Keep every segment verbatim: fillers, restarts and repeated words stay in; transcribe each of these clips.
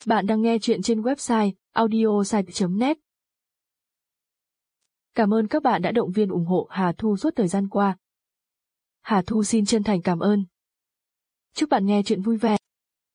Bạn đang nghe chuyện trên website audiosite chấm net. Cảm ơn các bạn đã động viên ủng hộ Hà Thu suốt thời gian qua. Hà Thu xin chân thành cảm ơn. Chúc bạn nghe chuyện vui vẻ.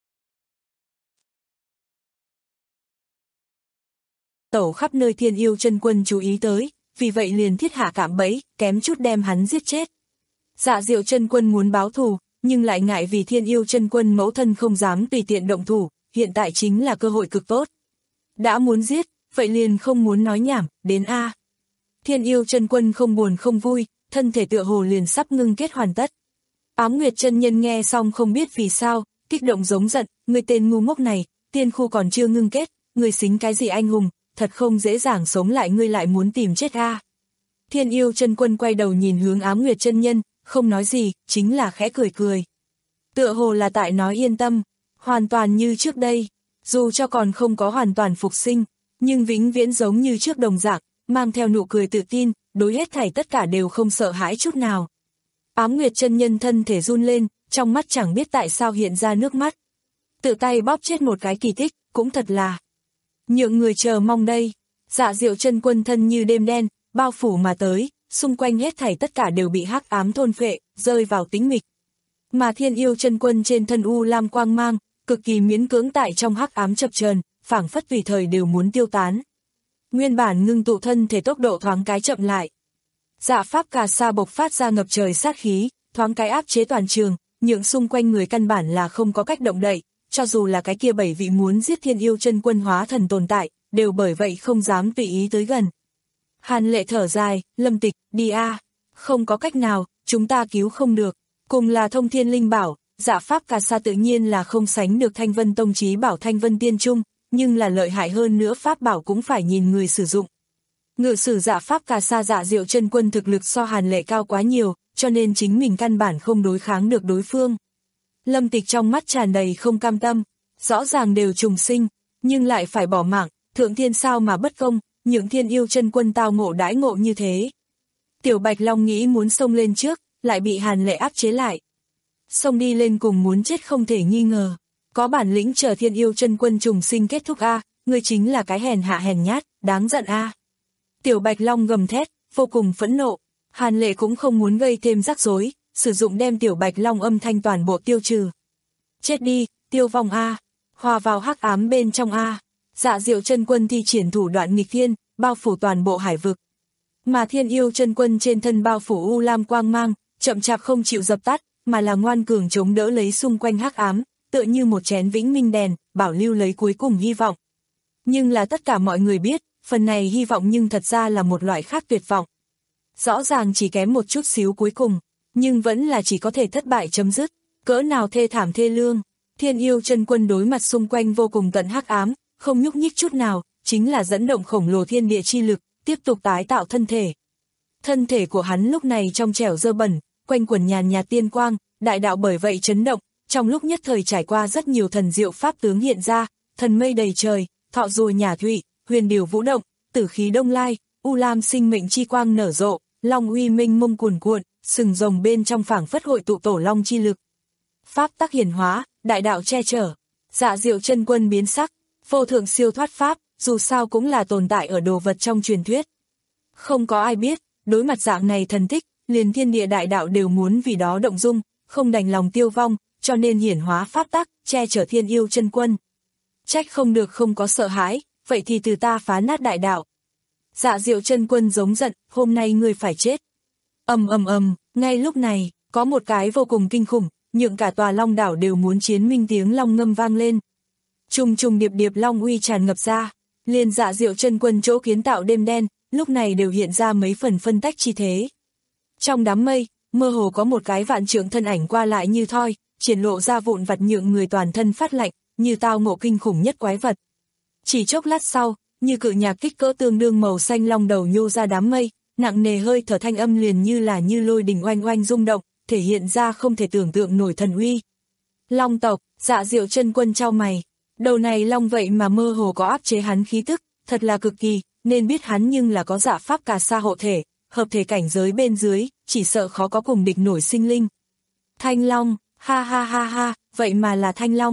Tẩu khắp nơi Thiên Yêu Chân Quân chú ý tới, vì vậy liền thiết hạ cạm bẫy, kém chút đem hắn giết chết. Dạ Diệu Chân Quân muốn báo thù, nhưng lại ngại vì Thiên Yêu Chân Quân mẫu thân không dám tùy tiện động thủ, hiện tại chính là cơ hội cực tốt. Đã muốn giết, vậy liền không muốn nói nhảm, đến a. Thiên Yêu Chân Quân không buồn không vui, thân thể tựa hồ liền sắp ngưng kết hoàn tất. Ám Nguyệt chân nhân nghe xong không biết vì sao, kích động giống giận, người tên ngu ngốc này, tiên khu còn chưa ngưng kết, người xính cái gì anh hùng, thật không dễ dàng sống lại, ngươi lại muốn tìm chết a. Thiên Yêu Chân Quân quay đầu nhìn hướng Ám Nguyệt chân nhân, không nói gì, chính là khẽ cười cười. Tựa hồ là tại nói yên tâm, hoàn toàn như trước đây, dù cho còn không có hoàn toàn phục sinh, nhưng vĩnh viễn giống như trước đồng dạng, mang theo nụ cười tự tin, đối hết thảy tất cả đều không sợ hãi chút nào. Ám Nguyệt chân nhân thân thể run lên, trong mắt chẳng biết tại sao hiện ra nước mắt. Tự tay bóp chết một cái kỳ tích, cũng thật là nhượng người chờ mong đây. Dạ Diệu Chân Quân thân như đêm đen, bao phủ mà tới, xung quanh hết thảy tất cả đều bị hắc ám thôn phệ, rơi vào tĩnh mịch. Mà Thiên Yêu Chân Quân trên thân u lam quang mang, cực kỳ miễn cưỡng tại trong hắc ám chập chờn, phảng phất tùy thời đều muốn tiêu tán. Nguyên bản ngưng tụ thân thể tốc độ thoáng cái chậm lại. Dạ pháp cà sa bộc phát ra ngập trời sát khí, thoáng cái áp chế toàn trường, nhượng xung quanh người căn bản là không có cách động đậy, cho dù là cái kia bảy vị muốn giết Thiên Yêu Chân Quân hóa thần tồn tại, đều bởi vậy không dám tùy ý tới gần. Hàn Lệ thở dài, Lâm Tịch, đi a, không có cách nào, chúng ta cứu không được, cùng là thông thiên linh bảo, dạ pháp cà sa tự nhiên là không sánh được Thanh Vân Tông chí bảo Thanh Vân Tiên Trung, nhưng là lợi hại hơn nữa pháp bảo cũng phải nhìn người sử dụng. Ngự sử dạ pháp cà sa Dạ Diệu Chân Quân thực lực so Hàn Lệ cao quá nhiều, cho nên chính mình căn bản không đối kháng được đối phương. Lâm Tịch trong mắt tràn đầy không cam tâm, rõ ràng đều trùng sinh, nhưng lại phải bỏ mạng, thượng thiên sao mà bất công, những Thiên Yêu Chân Quân tao ngộ đãi ngộ như thế. Tiểu Bạch Long nghĩ muốn xông lên trước, lại bị Hàn Lệ áp chế lại. Xông đi lên cùng muốn chết không thể nghi ngờ, có bản lĩnh chờ Thiên Yêu Chân Quân trùng sinh kết thúc a, ngươi chính là cái hèn hạ hèn nhát, đáng giận a. Tiểu Bạch Long gầm thét, vô cùng phẫn nộ. Hàn Lệ cũng không muốn gây thêm rắc rối, sử dụng đem Tiểu Bạch Long âm thanh toàn bộ tiêu trừ. Chết đi, tiêu vong a, hòa vào hắc ám bên trong a. Dạ Diệu Chân Quân thi triển thủ đoạn nghịch thiên, bao phủ toàn bộ hải vực. Mà Thiên Yêu Chân Quân trên thân bao phủ u lam quang mang, chậm chạp không chịu dập tắt, mà là ngoan cường chống đỡ lấy xung quanh hắc ám, tựa như một chén vĩnh minh đèn, bảo lưu lấy cuối cùng hy vọng. Nhưng là tất cả mọi người biết, phần này hy vọng nhưng thật ra là một loại khác tuyệt vọng. Rõ ràng chỉ kém một chút xíu cuối cùng, nhưng vẫn là chỉ có thể thất bại chấm dứt, cỡ nào thê thảm thê lương. Thiên Yêu Chân Quân đối mặt xung quanh vô cùng tận hắc ám, không nhúc nhích chút nào, chính là dẫn động khổng lồ thiên địa chi lực, tiếp tục tái tạo thân thể. Thân thể của hắn lúc này trong trẻo dơ bẩn, quanh quẩn nhàn nhạt tiên quang, đại đạo bởi vậy chấn động, trong lúc nhất thời trải qua rất nhiều thần diệu pháp tướng hiện ra, thần mây đầy trời, thọ rùa nhả thụy, huyền điều vũ động, tử khí đông lai, u lam sinh mệnh chi quang nở rộ, long uy minh mông cuồn cuộn, sừng rồng bên trong phảng phất hội tụ tổ long chi lực. Pháp tắc hiển hóa, đại đạo che chở, Dạ Diệu Chân Quân biến sắc, vô thượng siêu thoát pháp, dù sao cũng là tồn tại ở đồ vật trong truyền thuyết. Không có ai biết, đối mặt dạng này thần tích, liền thiên địa đại đạo đều muốn vì đó động dung, không đành lòng tiêu vong, cho nên hiển hóa pháp tắc, che chở Thiên Yêu Chân Quân. Trách không được không có sợ hãi, vậy thì từ ta phá nát đại đạo. Dạ Diệu Chân Quân giống giận, hôm nay ngươi phải chết. Ầm ầm ầm, ngay lúc này, có một cái vô cùng kinh khủng, nhượng cả tòa Long đảo đều muốn chiến minh tiếng long ngâm vang lên. Trùng trùng điệp điệp long uy tràn ngập ra, liền Dạ Diệu Chân Quân chỗ kiến tạo đêm đen, lúc này đều hiện ra mấy phần phân tách chi thế. Trong đám mây, mơ hồ có một cái vạn trượng thân ảnh qua lại như thoi, triển lộ ra vụn vặt nhượng người toàn thân phát lạnh, như tao ngộ kinh khủng nhất quái vật. Chỉ chốc lát sau, như cự nhạc kích cỡ tương đương màu xanh long đầu nhô ra đám mây, nặng nề hơi thở thanh âm liền như là như lôi đình oanh oanh rung động, thể hiện ra không thể tưởng tượng nổi thần uy. Long tộc, Dạ Diệu Chân Quân chau mày, đầu này long vậy mà mơ hồ có áp chế hắn khí tức, thật là cực kỳ, nên biết hắn nhưng là có dạ pháp cà sa hộ thể, hợp thể cảnh giới bên dưới, chỉ sợ khó có cùng địch nổi sinh linh. Thanh long, ha ha ha ha, vậy mà là thanh long.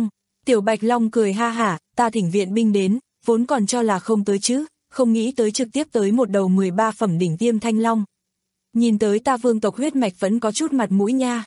Tiểu Bạch Long cười ha hả, ta thỉnh viện binh đến, vốn còn cho là không tới chứ, không nghĩ tới trực tiếp tới một đầu mười ba phẩm đỉnh tiêm thanh long. Nhìn tới ta vương tộc huyết mạch vẫn có chút mặt mũi nha.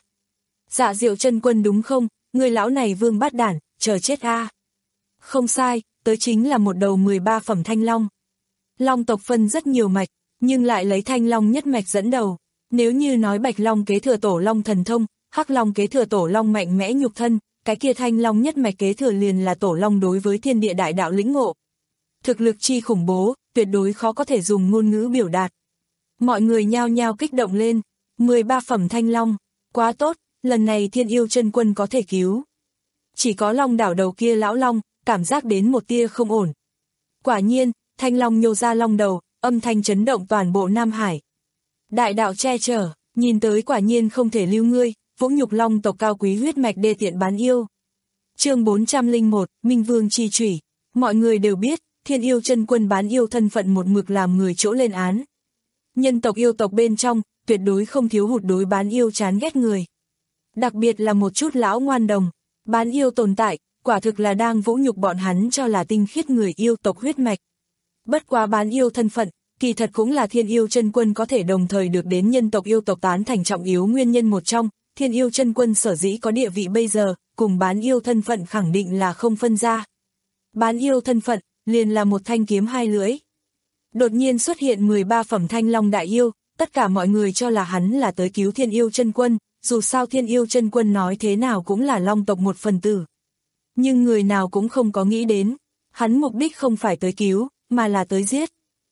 Dạ Diệu Chân Quân đúng không, người lão này vương bát đản, chờ chết a. Không sai, tới chính là một đầu mười ba phẩm thanh long. Long tộc phân rất nhiều mạch, nhưng lại lấy thanh long nhất mạch dẫn đầu. Nếu như nói Bạch Long kế thừa tổ long thần thông, Hắc Long kế thừa tổ long mạnh mẽ nhục thân, cái kia thanh long nhất mạch kế thừa liền là tổ long đối với thiên địa đại đạo lĩnh ngộ. Thực lực chi khủng bố, tuyệt đối khó có thể dùng ngôn ngữ biểu đạt. Mọi người nhao nhao kích động lên, mười ba phẩm thanh long, quá tốt, lần này Thiên Yêu Chân Quân có thể cứu. Chỉ có Long đảo đầu kia lão long, cảm giác đến một tia không ổn. Quả nhiên, thanh long nhô ra long đầu, âm thanh chấn động toàn bộ Nam Hải. Đại đạo che chở, nhìn tới quả nhiên không thể lưu ngươi, vũng nhục long tộc cao quý huyết mạch đê tiện bán yêu. Chương bốn trăm lẻ một, Minh Vương chi chủy. Mọi người đều biết, Thiên Yêu Chân Quân bán yêu thân phận một mực làm người chỗ lên án. Nhân tộc yêu tộc bên trong, tuyệt đối không thiếu hụt đối bán yêu chán ghét người. Đặc biệt là một chút lão ngoan đồng, bán yêu tồn tại, quả thực là đang vũ nhục bọn hắn cho là tinh khiết người yêu tộc huyết mạch. Bất quá bán yêu thân phận, kỳ thật cũng là Thiên Yêu Chân Quân có thể đồng thời được đến nhân tộc yêu tộc tán thành trọng yếu nguyên nhân một trong. Thiên Yêu Chân Quân sở dĩ có địa vị bây giờ, cùng bán yêu thân phận khẳng định là không phân ra. Bán yêu thân phận, liền là một thanh kiếm hai lưỡi. Đột nhiên xuất hiện mười ba phẩm thanh long đại yêu, tất cả mọi người cho là hắn là tới cứu Thiên Yêu Chân Quân, dù sao Thiên Yêu Chân Quân nói thế nào cũng là long tộc một phần tử. Nhưng người nào cũng không có nghĩ đến, hắn mục đích không phải tới cứu, mà là tới giết.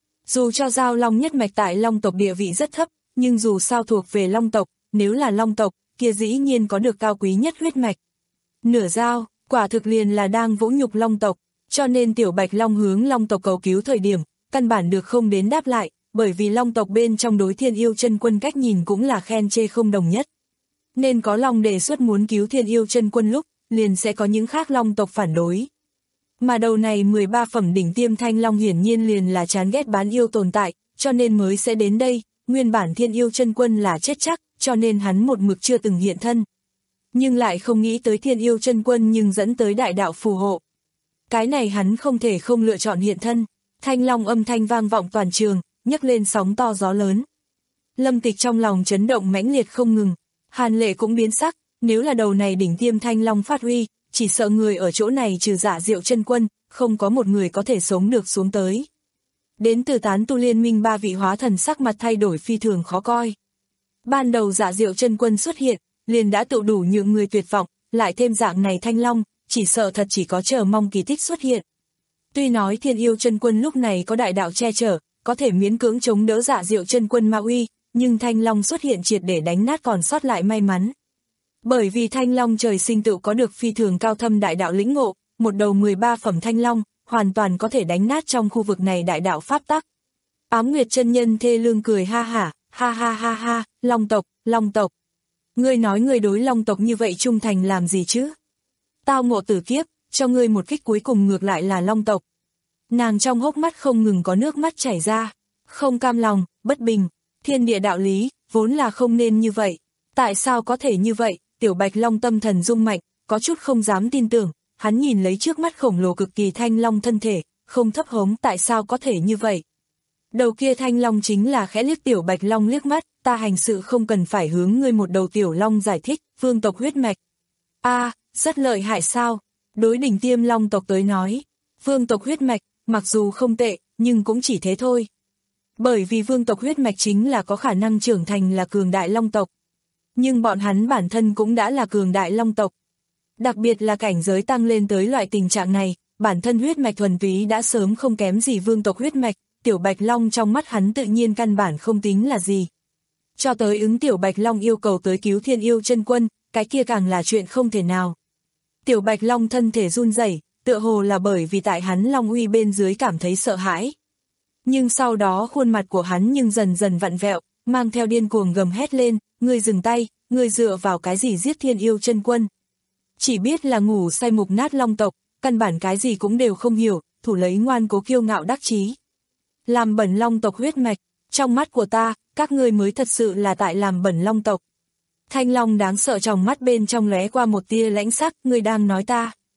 Dù cho giao long nhất mạch tại long tộc địa vị rất thấp, nhưng dù sao thuộc về long tộc, nếu là long tộc, kia dĩ nhiên có được cao quý nhất huyết mạch. Nửa giao, quả thực liền là đang vũ nhục long tộc, cho nên Tiểu Bạch Long hướng long tộc cầu cứu thời điểm, căn bản được không đến đáp lại, bởi vì long tộc bên trong đối Thiên Yêu Chân Quân cách nhìn cũng là khen chê không đồng nhất. Nên có long đề xuất muốn cứu Thiên Yêu Chân Quân lúc, liền sẽ có những khác long tộc phản đối. Mà đầu này mười ba phẩm đỉnh tiêm thanh long hiển nhiên liền là chán ghét bán yêu tồn tại, cho nên mới sẽ đến đây, nguyên bản Thiên Yêu Chân Quân là chết chắc, cho nên hắn một mực chưa từng hiện thân. Nhưng lại không nghĩ tới Thiên Yêu Chân Quân nhưng dẫn tới đại đạo phù hộ. Cái này hắn không thể không lựa chọn hiện thân, thanh long âm thanh vang vọng toàn trường, nhấc lên sóng to gió lớn. Lâm Tịch trong lòng chấn động mãnh liệt không ngừng, Hàn Lệ cũng biến sắc, nếu là đầu này đỉnh tiêm thanh long phát huy, chỉ sợ người ở chỗ này trừ Dạ Diệu Chân Quân, không có một người có thể sống được xuống tới. Đến từ tán tu liên minh ba vị hóa thần sắc mặt thay đổi phi thường khó coi. Ban đầu Dạ Diệu Chân Quân xuất hiện, liền đã tự đủ nhượng người tuyệt vọng, lại thêm dạng này thanh long, chỉ sợ thật chỉ có chờ mong kỳ tích xuất hiện. Tuy nói Thiên Yêu Chân Quân lúc này có đại đạo che chở, có thể miễn cưỡng chống đỡ Dạ Diệu Chân Quân ma uy, nhưng thanh long xuất hiện triệt để đánh nát còn sót lại may mắn. Bởi vì thanh long trời sinh tự có được phi thường cao thâm đại đạo lĩnh ngộ, một đầu mười ba phẩm thanh long, hoàn toàn có thể đánh nát trong khu vực này đại đạo pháp tắc. Ám Nguyệt chân nhân thê lương cười ha hả, ha ha ha ha, long tộc, long tộc. Ngươi nói ngươi đối long tộc như vậy trung thành làm gì chứ? Tao ngộ tử kiếp, cho ngươi một kích cuối cùng ngược lại là long tộc. Nàng trong hốc mắt không ngừng có nước mắt chảy ra, không cam lòng, bất bình, thiên địa đạo lý, vốn là không nên như vậy. Tại sao có thể như vậy? Tiểu Bạch Long tâm thần rung mạnh, có chút không dám tin tưởng, hắn nhìn lấy trước mắt khổng lồ cực kỳ thanh long thân thể, không thấp hống tại sao có thể như vậy. Đầu kia thanh long chính là khẽ liếc Tiểu Bạch Long liếc mắt, ta hành sự không cần phải hướng ngươi một đầu tiểu long giải thích, vương tộc huyết mạch. A, à, rất lợi hại sao? Đối đỉnh tiêm long tộc tới nói, vương tộc huyết mạch, mặc dù không tệ, nhưng cũng chỉ thế thôi. Bởi vì vương tộc huyết mạch chính là có khả năng trưởng thành là cường đại long tộc. Nhưng bọn hắn bản thân cũng đã là cường đại long tộc. Đặc biệt là cảnh giới tăng lên tới loại tình trạng này, bản thân huyết mạch thuần túy đã sớm không kém gì vương tộc huyết mạch, Tiểu Bạch Long trong mắt hắn tự nhiên căn bản không tính là gì. Cho tới ứng Tiểu Bạch Long yêu cầu tới cứu Thiên Yêu Chân Quân, cái kia càng là chuyện không thể nào. Tiểu Bạch Long thân thể run rẩy, tựa hồ là bởi vì tại hắn long uy bên dưới cảm thấy sợ hãi. Nhưng sau đó khuôn mặt của hắn nhưng dần dần vặn vẹo, mang theo điên cuồng gầm hét lên, ngươi dừng tay, ngươi dựa vào cái gì giết Thiên Yêu Chân Quân. Chỉ biết là ngủ say mục nát long tộc, căn bản cái gì cũng đều không hiểu, thủ lấy ngoan cố kiêu ngạo đắc chí. Làm bẩn long tộc huyết mạch, trong mắt của ta, các ngươi mới thật sự là tại làm bẩn long tộc. Thanh long đáng sợ trong mắt bên trong lóe qua một tia lãnh sắc, ngươi đang nói ta.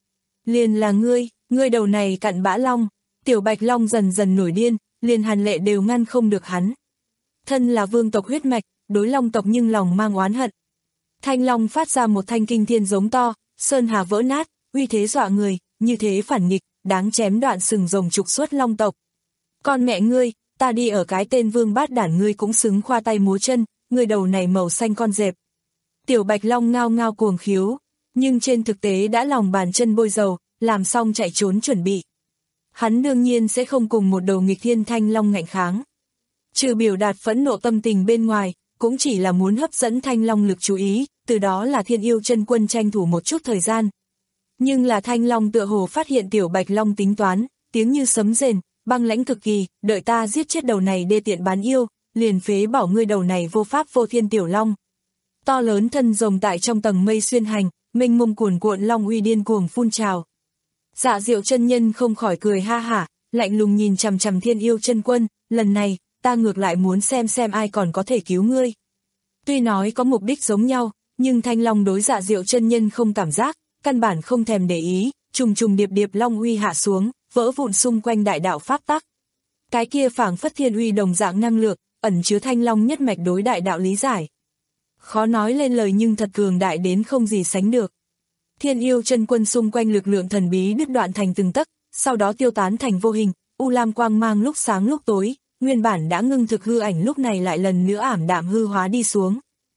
liền là ngươi, ngươi đầu này cặn bã long. Tiểu Bạch Long dần dần nổi điên, liền Hàn Lệ đều ngăn không được hắn. Thân là vương tộc huyết mạch, đối long tộc nhưng lòng mang oán hận. Thanh Long phát ra một thanh kinh thiên giống to, sơn hà vỡ nát, uy thế dọa người, như thế phản nghịch, đáng chém đoạn sừng rồng trục xuất long tộc. Con mẹ ngươi, ta đi ở cái tên vương bát đản ngươi cũng xứng khoa tay múa chân, ngươi đầu này màu xanh con dẹp. Tiểu Bạch Long ngao ngao cuồng khiếu, nhưng trên thực tế đã lòng bàn chân bôi dầu, làm xong chạy trốn chuẩn bị. Hắn đương nhiên sẽ không cùng một đầu nghịch thiên Thanh Long ngạnh kháng. Trừ biểu đạt phẫn nộ tâm tình bên ngoài, cũng chỉ là muốn hấp dẫn Thanh Long lực chú ý, từ đó là Thiên Yêu Chân Quân tranh thủ một chút thời gian. Nhưng là Thanh Long tựa hồ phát hiện Tiểu Bạch Long tính toán, tiếng như sấm rền, băng lãnh cực kỳ, đợi ta giết chết đầu này đê tiện bán yêu, liền phế bỏ ngươi đầu này vô pháp vô thiên Tiểu Long. To lớn thân rồng tại trong tầng mây xuyên hành, mênh mông cuồn cuộn long uy điên cuồng phun trào. Dạ Diệu chân nhân không khỏi cười ha hả, lạnh lùng nhìn chằm chằm Thiên Yêu Chân Quân, lần này, ta ngược lại muốn xem xem ai còn có thể cứu ngươi. Tuy nói có mục đích giống nhau, nhưng Thanh Long đối Dạ Diệu chân nhân không cảm giác, căn bản không thèm để ý, trùng trùng điệp điệp long uy hạ xuống, vỡ vụn xung quanh đại đạo pháp tắc. Cái kia phảng phất thiên uy đồng dạng năng lượng, ẩn chứa Thanh Long nhất mạch đối đại đạo lý giải. Khó nói lên lời nhưng thật cường đại đến không gì sánh được. Thiên Yêu Chân Quân xung quanh lực lượng thần bí đứt đoạn thành từng tấc, sau đó tiêu tán thành vô hình, u lam quang mang lúc sáng lúc tối, nguyên bản đã ngưng thực hư ảnh lúc này lại lần nữa ảm đạm hư hóa đi xuống.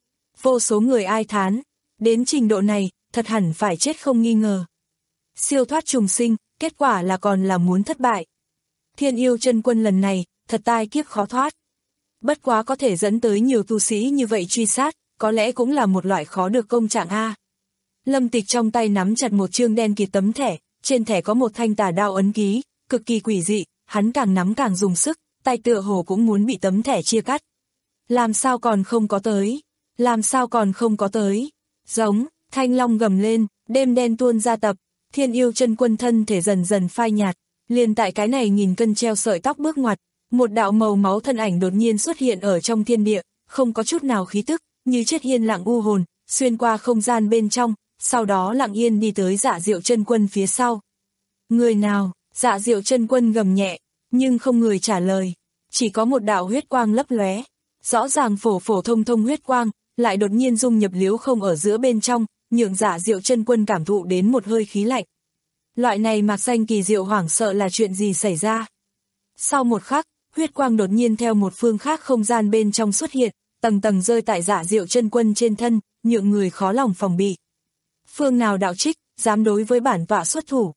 Vô số người ai thán, đến trình độ này, thật hẳn phải chết không nghi ngờ. Siêu thoát trùng sinh, kết quả là còn là muốn thất bại. Thiên Yêu Chân Quân lần này, thật tai kiếp khó thoát. Bất quá có thể dẫn tới nhiều tu sĩ như vậy truy sát, có lẽ cũng là một loại khó được công trạng a. Lâm Tịch trong tay nắm chặt một chương đen kịt tấm thẻ, trên thẻ có một thanh tà đao ấn ký, cực kỳ quỷ dị, hắn càng nắm càng dùng sức, tay tựa hồ cũng muốn bị tấm thẻ chia cắt. Làm sao còn không có tới? Làm sao còn không có tới? Giống, Thanh Long gầm lên, đêm đen tuôn ra tập, Thiên Yêu Chân Quân thân thể dần dần phai nhạt, liền tại cái này nghìn cân treo sợi tóc bước ngoặt, một đạo màu máu thân ảnh đột nhiên xuất hiện ở trong thiên địa, không có chút nào khí tức, như chết yên lặng u hồn, xuyên qua không gian bên trong, sau đó lặng yên đi tới Dạ Diệu Chân Quân phía sau. Người nào? Dạ Diệu Chân Quân gầm nhẹ, nhưng không người trả lời, chỉ có một đạo huyết quang lấp lóe, rõ ràng phổ phổ thông thông huyết quang, lại đột nhiên dung nhập liếu không ở giữa bên trong, nhượng Dạ Diệu Chân Quân cảm thụ đến một hơi khí lạnh. Loại này mạc danh kỳ diệu hoảng sợ là chuyện gì xảy ra? Sau một khắc, huyết quang đột nhiên theo một phương khác không gian bên trong xuất hiện, tầng tầng rơi tại Dạ Diệu Chân Quân trên thân, nhượng người khó lòng phòng bị. Phương nào đạo trích, dám đối với bản tọa xuất thủ?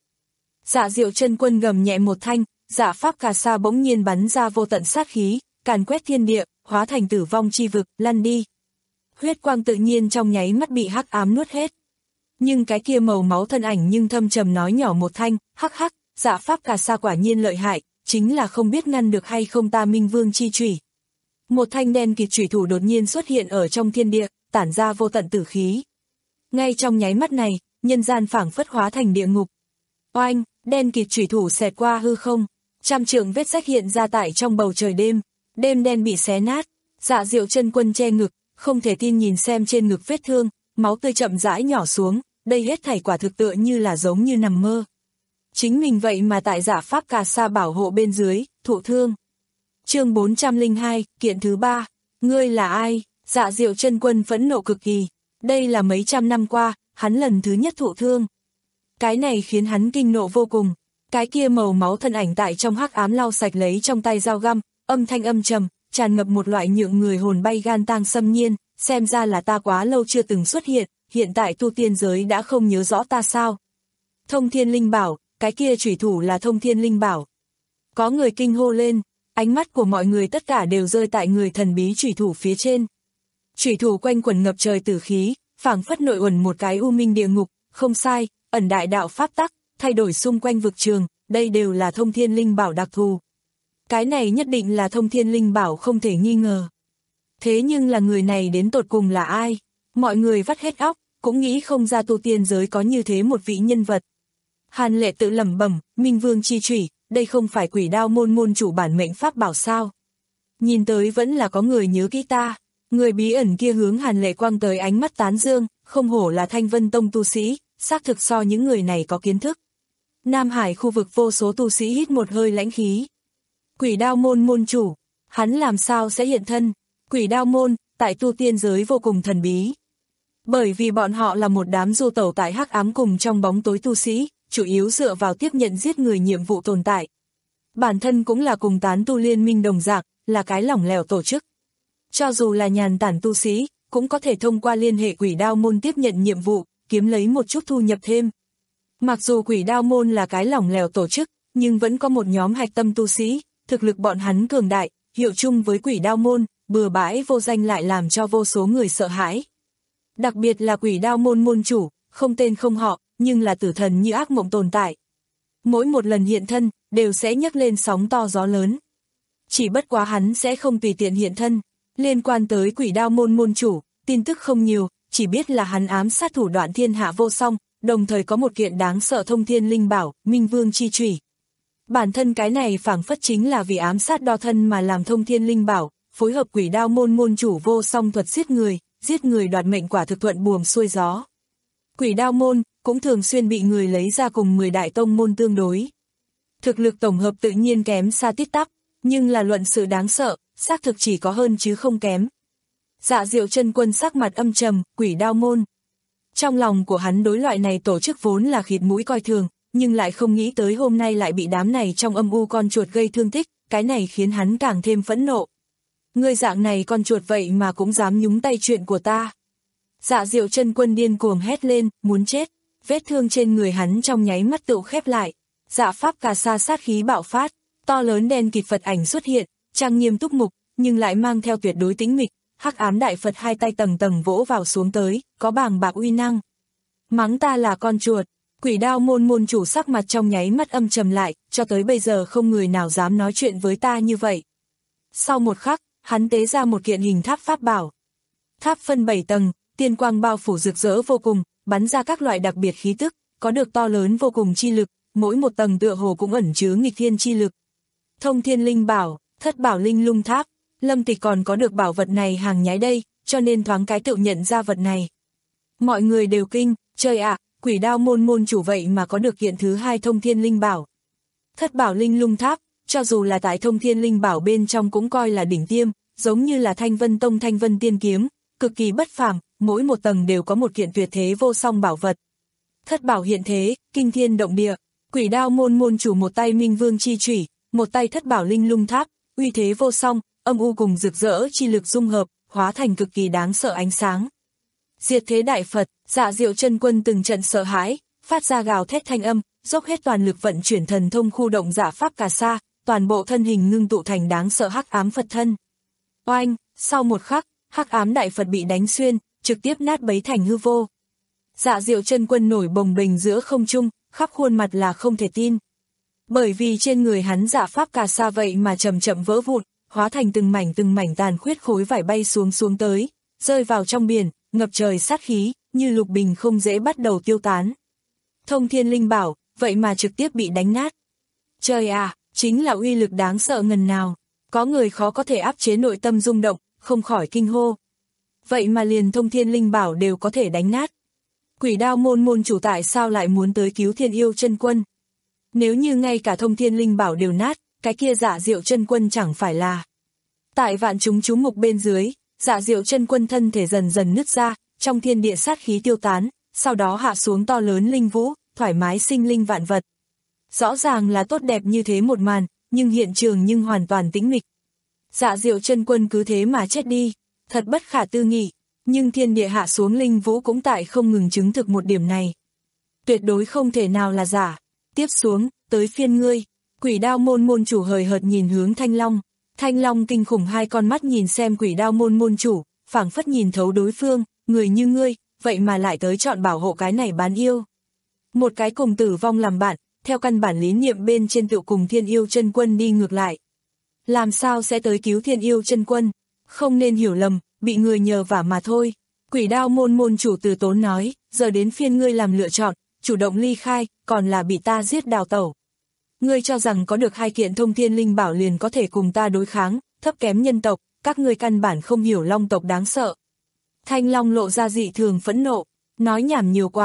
Dạ Diệu Chân Quân gầm nhẹ một thanh, dạ pháp cà sa bỗng nhiên bắn ra vô tận sát khí, càn quét thiên địa, hóa thành tử vong chi vực, lăn đi. Huyết quang tự nhiên trong nháy mắt bị hắc ám nuốt hết. Nhưng cái kia màu máu thân ảnh nhưng thâm trầm nói nhỏ một thanh, hắc hắc, dạ pháp cà sa quả nhiên lợi hại, chính là không biết ngăn được hay không ta Minh Vương chi chủy. Một thanh đen kịt chủy thủ đột nhiên xuất hiện ở trong thiên địa, tản ra vô tận tử khí. Ngay trong nháy mắt này, nhân gian phảng phất hóa thành địa ngục. Oanh, đen kịt chủy thủ xẹt qua hư không, trăm trượng vết rách hiện ra tại trong bầu trời đêm, đêm đen bị xé nát, Dạ Diệu Chân Quân che ngực, không thể tin nhìn xem trên ngực vết thương, máu tươi chậm rãi nhỏ xuống, đây hết thảy quả thực tựa như là giống như nằm mơ. Chính mình vậy mà tại Dạ pháp cà sa bảo hộ bên dưới, thụ thương. Chương bốn trăm lẻ hai, kiện thứ ba, ngươi là ai? Dạ Diệu Chân Quân phẫn nộ cực kỳ, đây là mấy trăm năm qua, hắn lần thứ nhất thụ thương. Cái này khiến hắn kinh nộ vô cùng, cái kia màu máu thân ảnh tại trong hắc ám lau sạch lấy trong tay dao găm, âm thanh âm trầm, tràn ngập một loại nhượng người hồn bay gan tang xâm nhiên, xem ra là ta quá lâu chưa từng xuất hiện, hiện tại tu tiên giới đã không nhớ rõ ta sao. Thông Thiên Linh Bảo, cái kia chủy thủ là Thông Thiên Linh Bảo. Có người kinh hô lên, ánh mắt của mọi người tất cả đều rơi tại người thần bí chủy thủ phía trên. Chủy thủ quanh quẩn ngập trời tử khí, phảng phất nội uẩn một cái u minh địa ngục, không sai, ẩn đại đạo pháp tắc, thay đổi xung quanh vực trường, đây đều là Thông Thiên Linh Bảo đặc thù. Cái này nhất định là Thông Thiên Linh Bảo không thể nghi ngờ. Thế nhưng là người này đến tột cùng là ai? Mọi người vắt hết óc, cũng nghĩ không ra tu tiên giới có như thế một vị nhân vật. Hàn Lệ tự lẩm bẩm, Minh Vương chi chủy, đây không phải Quỷ Đao môn môn chủ bản mệnh pháp bảo sao? Nhìn tới vẫn là có người nhớ kỹ ta. Người bí ẩn kia hướng Hàn Lệ quang tới ánh mắt tán dương, không hổ là Thanh Vân Tông tu sĩ, xác thực so những người này có kiến thức. Nam Hải khu vực vô số tu sĩ hít một hơi lãnh khí. Quỷ Đao môn môn chủ, hắn làm sao sẽ hiện thân? Quỷ Đao môn, tại tu tiên giới vô cùng thần bí. Bởi vì bọn họ là một đám du tẩu tại hắc ám cùng trong bóng tối tu sĩ, chủ yếu dựa vào tiếp nhận giết người nhiệm vụ tồn tại. Bản thân cũng là cùng tán tu liên minh đồng dạng, là cái lỏng lẻo tổ chức. Cho dù là nhàn tản tu sĩ, cũng có thể thông qua liên hệ Quỷ Đao môn tiếp nhận nhiệm vụ, kiếm lấy một chút thu nhập thêm. Mặc dù Quỷ Đao môn là cái lỏng lẻo tổ chức, nhưng vẫn có một nhóm hạch tâm tu sĩ, thực lực bọn hắn cường đại, hiệu chung với Quỷ Đao môn, bừa bãi vô danh lại làm cho vô số người sợ hãi. Đặc biệt là Quỷ Đao môn môn chủ, không tên không họ, nhưng là tử thần như ác mộng tồn tại. Mỗi một lần hiện thân, đều sẽ nhấc lên sóng to gió lớn. Chỉ bất quá hắn sẽ không tùy tiện hiện thân. Liên quan tới Quỷ Đao môn môn chủ, tin tức không nhiều, chỉ biết là hắn ám sát thủ đoạn thiên hạ vô song, đồng thời có một kiện đáng sợ thông thiên linh bảo, Minh Vương chi chủy. Bản thân cái này phảng phất chính là vì ám sát đo thân mà làm thông thiên linh bảo, phối hợp Quỷ Đao môn môn chủ vô song thuật giết người, giết người đoạt mệnh quả thực thuận buồm xuôi gió. Quỷ Đao môn cũng thường xuyên bị người lấy ra cùng mười đại tông môn tương đối. Thực lực tổng hợp tự nhiên kém xa tít tắp, nhưng là luận sự đáng sợ, xác thực chỉ có hơn chứ không kém. Dạ Diệu Chân Quân sắc mặt âm trầm, Quỷ Đao môn. Trong lòng của hắn đối loại này tổ chức vốn là khịt mũi coi thường, nhưng lại không nghĩ tới hôm nay lại bị đám này trong âm u con chuột gây thương tích, cái này khiến hắn càng thêm phẫn nộ. Ngươi dạng này con chuột vậy mà cũng dám nhúng tay chuyện của ta. Dạ Diệu Chân Quân điên cuồng hét lên, muốn chết. Vết thương trên người hắn trong nháy mắt tự khép lại. Dạ Pháp Cà Sa sát khí bạo phát, to lớn đen kịt Phật ảnh xuất hiện, trang nghiêm túc mục, nhưng lại mang theo tuyệt đối tĩnh mịch. Hắc ám đại Phật hai tay tầng tầng vỗ vào xuống tới, có bàng bạc uy năng. Mắng ta là con chuột. Quỷ Đao môn môn chủ sắc mặt trong nháy mắt âm trầm lại, cho tới bây giờ không người nào dám nói chuyện với ta như vậy. Sau một khắc, hắn tế ra một kiện hình tháp pháp bảo. Tháp phân bảy tầng, tiên quang bao phủ rực rỡ vô cùng, bắn ra các loại đặc biệt khí tức, có được to lớn vô cùng chi lực, mỗi một tầng tựa hồ cũng ẩn chứa nghịch thiên chi lực. Thông thiên linh bảo, thất bảo linh lung tháp, Lâm Tịch còn có được bảo vật này hàng nhái đây, cho nên thoáng cái tự nhận ra vật này. Mọi người đều kinh, trời ạ, Quỷ Đao môn môn chủ vậy mà có được kiện thứ hai thông thiên linh bảo. Thất bảo linh lung tháp, cho dù là tại thông thiên linh bảo bên trong cũng coi là đỉnh tiêm, giống như là Thanh Vân Tông Thanh Vân Tiên Kiếm, cực kỳ bất phàm, mỗi một tầng đều có một kiện tuyệt thế vô song bảo vật. Thất bảo hiện thế, kinh thiên động địa, Quỷ Đao môn môn chủ một tay Minh Vương chi chủy, một tay thất bảo linh lung tháp, uy thế vô song, âm u cùng rực rỡ chi lực dung hợp, hóa thành cực kỳ đáng sợ ánh sáng. Diệt thế đại Phật, Dạ Diệu Chân Quân từng trận sợ hãi, phát ra gào thét thanh âm, dốc hết toàn lực vận chuyển thần thông khu động Dạ Pháp Cà Sa, toàn bộ thân hình ngưng tụ thành đáng sợ hắc ám Phật thân. Oanh, sau một khắc, hắc ám đại Phật bị đánh xuyên, trực tiếp nát bấy thành hư vô. Dạ Diệu Chân Quân nổi bồng bềnh giữa không trung, khắp khuôn mặt là không thể tin. Bởi vì trên người hắn Dạ Pháp Cà Sa vậy mà chậm chậm vỡ vụn, hóa thành từng mảnh từng mảnh tàn khuyết khối vải bay xuống xuống tới, rơi vào trong biển, ngập trời sát khí, như lục bình không dễ bắt đầu tiêu tán. Thông thiên linh bảo, vậy mà trực tiếp bị đánh nát. Trời à, chính là uy lực đáng sợ ngần nào, có người khó có thể áp chế nội tâm rung động, không khỏi kinh hô. Vậy mà liền thông thiên linh bảo đều có thể đánh nát. Quỷ Đao môn môn chủ tại sao lại muốn tới cứu Thiên Yêu Chân Quân? Nếu như ngay cả thông thiên linh bảo đều nát, cái kia Dạ Diệu Chân Quân chẳng phải là. Tại vạn chúng chú mục bên dưới, Dạ Diệu Chân Quân thân thể dần dần nứt ra, trong thiên địa sát khí tiêu tán, sau đó hạ xuống to lớn linh vũ, thoải mái sinh linh vạn vật. Rõ ràng là tốt đẹp như thế một màn, nhưng hiện trường nhưng hoàn toàn tĩnh mịch. Dạ Diệu Chân Quân cứ thế mà chết đi, thật bất khả tư nghị, nhưng thiên địa hạ xuống linh vũ cũng tại không ngừng chứng thực một điểm này. Tuyệt đối không thể nào là giả. Tiếp xuống, tới phiên ngươi. Quỷ Đao môn môn chủ hời hợt nhìn hướng Thanh Long. Thanh Long kinh khủng hai con mắt nhìn xem Quỷ Đao môn môn chủ, phảng phất nhìn thấu đối phương, người như ngươi, vậy mà lại tới chọn bảo hộ cái này bán yêu. Một cái cùng tử vong làm bạn, theo căn bản lý niệm bên trên tự cùng Thiên Yêu Chân Quân đi ngược lại. Làm sao sẽ tới cứu Thiên Yêu Chân Quân? Không nên hiểu lầm, bị người nhờ vả mà thôi. Quỷ Đao môn môn chủ từ tốn nói, giờ đến phiên ngươi làm lựa chọn, chủ động ly khai, còn là bị ta giết đào tẩu. Ngươi cho rằng có được hai kiện thông thiên linh bảo liền có thể cùng ta đối kháng, thấp kém nhân tộc, các ngươi căn bản không hiểu long tộc đáng sợ. Thanh Long lộ ra dị thường phẫn nộ, nói nhảm nhiều quá,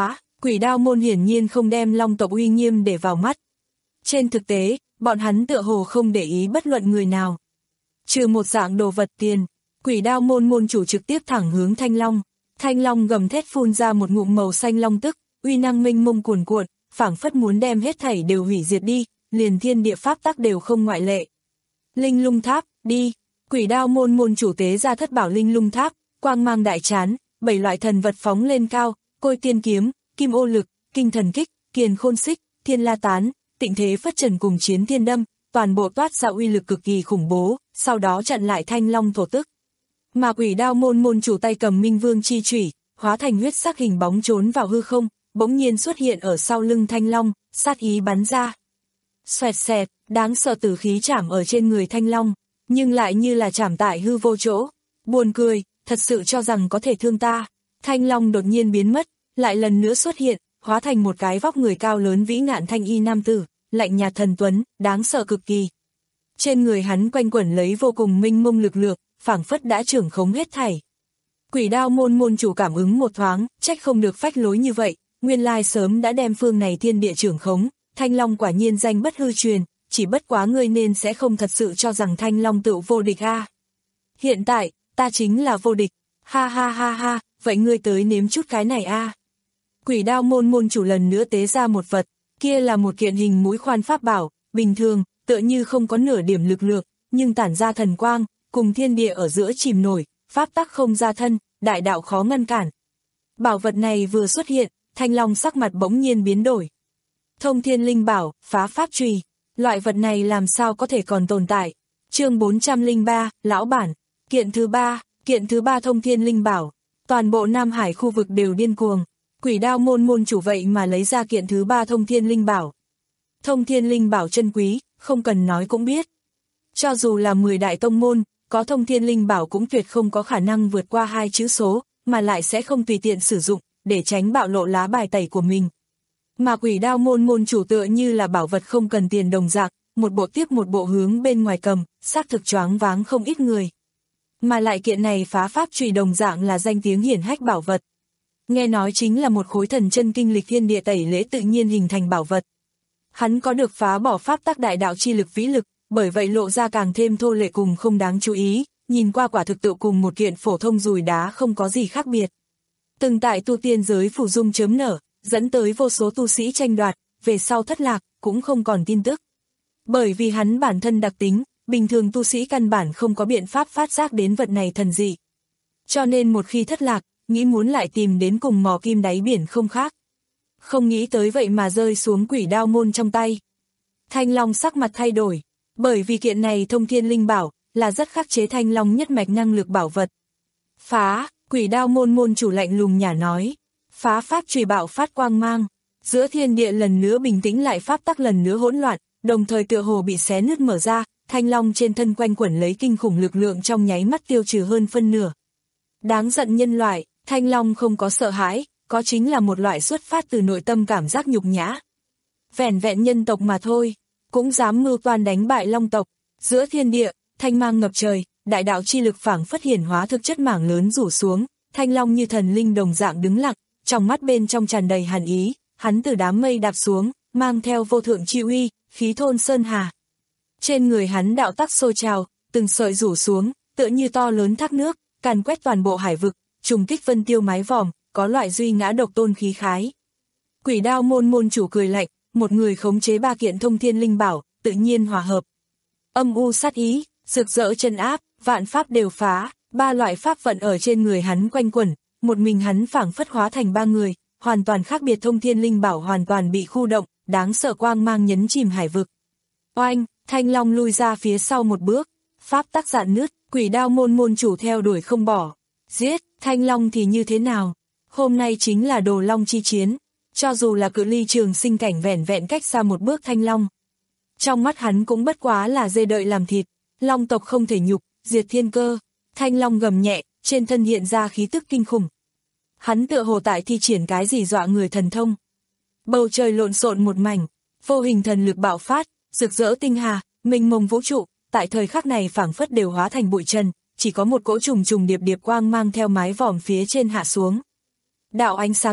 Quỷ Đao môn hiển nhiên không đem Long tộc uy nghiêm để vào mắt. Trên thực tế, bọn hắn tựa hồ không để ý bất luận người nào. Trừ một dạng đồ vật tiền, Quỷ Đao môn môn chủ trực tiếp thẳng hướng Thanh Long. Thanh Long gầm thét phun ra một ngụm màu xanh long tức, uy năng mênh mông cuồn cuộn, phảng phất muốn đem hết thảy đều hủy diệt đi, liền thiên địa pháp tắc đều không ngoại lệ. Linh lung tháp, đi. Quỷ Đao môn môn chủ tế ra thất bảo linh lung tháp, quang mang đại chán, bảy loại thần vật phóng lên cao, côi tiên kiếm, kim ô lực, kinh thần kích, kiền khôn xích, thiên la tán, tịnh thế phất trần cùng chiến thiên đâm, toàn bộ toát ra uy lực cực kỳ khủng bố, sau đó chặn lại Thanh Long thổ tức. Mà Quỷ Đao môn môn chủ tay cầm Minh Vương chi chủy, hóa thành huyết sắc hình bóng trốn vào hư không, bỗng nhiên xuất hiện ở sau lưng Thanh Long, sát ý bắn ra. Xoẹt xẹt, đáng sợ tử khí chạm ở trên người Thanh Long, nhưng lại như là chạm tại hư vô chỗ. Buồn cười, thật sự cho rằng có thể thương ta. Thanh Long đột nhiên biến mất, lại lần nữa xuất hiện, hóa thành một cái vóc người cao lớn vĩ ngạn thanh y nam tử, lạnh nhạt thần tuấn, đáng sợ cực kỳ. Trên người hắn quanh quẩn lấy vô cùng minh mông lực lượng, phảng phất đã trưởng khống hết thảy. Quỷ Đao môn môn chủ cảm ứng một thoáng, trách không được phách lối như vậy, nguyên lai sớm đã đem phương này thiên địa trưởng khống, Thanh Long quả nhiên danh bất hư truyền, chỉ bất quá ngươi nên sẽ không thật sự cho rằng Thanh Long tự vô địch a. Hiện tại, ta chính là vô địch, ha ha ha ha, vậy ngươi tới nếm chút cái này a. Quỷ Đao môn môn chủ lần nữa tế ra một vật, kia là một kiện hình mũi khoan pháp bảo, bình thường, tựa như không có nửa điểm lực lượng, nhưng tản ra thần quang, cùng thiên địa ở giữa chìm nổi, pháp tắc không ra thân, đại đạo khó ngăn cản. Bảo vật này vừa xuất hiện, Thanh Long sắc mặt bỗng nhiên biến đổi. Thông thiên linh bảo, phá pháp chùy, loại vật này làm sao có thể còn tồn tại. Chương bốn trăm lẻ ba, lão bản, kiện thứ ba, kiện thứ ba thông thiên linh bảo. Toàn bộ Nam Hải khu vực đều điên cuồng. Quỷ Đao môn môn chủ vậy mà lấy ra kiện thứ ba thông thiên linh bảo. Thông thiên linh bảo chân quý, không cần nói cũng biết. Cho dù là mười đại tông môn, có thông thiên linh bảo cũng tuyệt không có khả năng vượt qua hai chữ số, mà lại sẽ không tùy tiện sử dụng, để tránh bạo lộ lá bài tẩy của mình. Mà Quỷ Đao môn môn chủ tựa như là bảo vật không cần tiền đồng dạng, một bộ tiếp một bộ hướng bên ngoài cầm, xác thực choáng váng không ít người. Mà lại kiện này phá pháp chùy đồng dạng là danh tiếng hiển hách bảo vật. Nghe nói chính là một khối thần chân kinh lịch thiên địa tẩy lễ tự nhiên hình thành bảo vật. Hắn có được phá bỏ pháp tắc đại đạo chi lực vĩ lực, bởi vậy lộ ra càng thêm thô lệ cùng không đáng chú ý, nhìn qua quả thực tự cùng một kiện phổ thông dùi đá không có gì khác biệt. Từng tại tu tiên giới phủ dung chớm nở, dẫn tới vô số tu sĩ tranh đoạt, về sau thất lạc, cũng không còn tin tức. Bởi vì hắn bản thân đặc tính, bình thường tu sĩ căn bản không có biện pháp phát giác đến vật này thần dị. Cho nên một khi thất lạc, nghĩ muốn lại tìm đến cùng mò kim đáy biển không khác. Không nghĩ tới vậy mà rơi xuống Quỷ Đao môn trong tay. Thanh Long sắc mặt thay đổi, bởi vì kiện này thông thiên linh bảo, là rất khắc chế Thanh Long nhất mạch năng lực bảo vật. Phá, Quỷ Đao môn môn chủ lạnh lùng nhả nói. Phá pháp chùy bạo phát quang mang, giữa thiên địa lần nữa bình tĩnh lại pháp tắc lần nữa hỗn loạn, đồng thời tựa hồ bị xé nứt mở ra, Thanh Long trên thân quanh quẩn lấy kinh khủng lực lượng trong nháy mắt tiêu trừ hơn phân nửa. Đáng giận nhân loại, Thanh Long không có sợ hãi, có chính là một loại xuất phát từ nội tâm cảm giác nhục nhã. Vẻn vẹn nhân tộc mà thôi, cũng dám mưu toan đánh bại Long tộc, giữa thiên địa, thanh mang ngập trời, đại đạo chi lực phảng phất hiển hóa thực chất mảng lớn rủ xuống, Thanh Long như thần linh đồng dạng đứng lặng, trong mắt bên trong tràn đầy hàn ý, hắn từ đám mây đạp xuống, mang theo vô thượng chi uy, khí thôn sơn hà. Trên người hắn đạo tắc sôi trào, từng sợi rủ xuống, tựa như to lớn thác nước, càn quét toàn bộ hải vực, trùng kích vân tiêu mái vòm, có loại duy ngã độc tôn khí khái. Quỷ Đao môn môn chủ cười lạnh, một người khống chế ba kiện thông thiên linh bảo, tự nhiên hòa hợp. Âm u sát ý, rực rỡ chân áp, vạn pháp đều phá, ba loại pháp vận ở trên người hắn quanh quẩn, một mình hắn phảng phất hóa thành ba người, hoàn toàn khác biệt thông thiên linh bảo hoàn toàn bị khu động, đáng sợ quang mang nhấn chìm hải vực. Oanh, Thanh Long lui ra phía sau một bước, pháp tắc dạn nứt, Quỷ Đao môn môn chủ theo đuổi không bỏ. Giết, Thanh Long thì như thế nào? Hôm nay chính là đồ long chi chiến, cho dù là cự ly trường sinh cảnh vẻn vẹn cách xa một bước Thanh Long. Trong mắt hắn cũng bất quá là dê đợi làm thịt, Long tộc không thể nhục, diệt thiên cơ. Thanh Long gầm nhẹ, trên thân hiện ra khí tức kinh khủng. Hắn tựa hồ tại thi triển cái gì dọa người thần thông. Bầu trời lộn xộn một mảnh, vô hình thần lực bạo phát, rực rỡ tinh hà, mênh mông vũ trụ, tại thời khắc này phảng phất đều hóa thành bụi trần, chỉ có một cỗ trùng trùng điệp điệp quang mang theo mái vòm phía trên hạ xuống. Đạo ánh sáng này,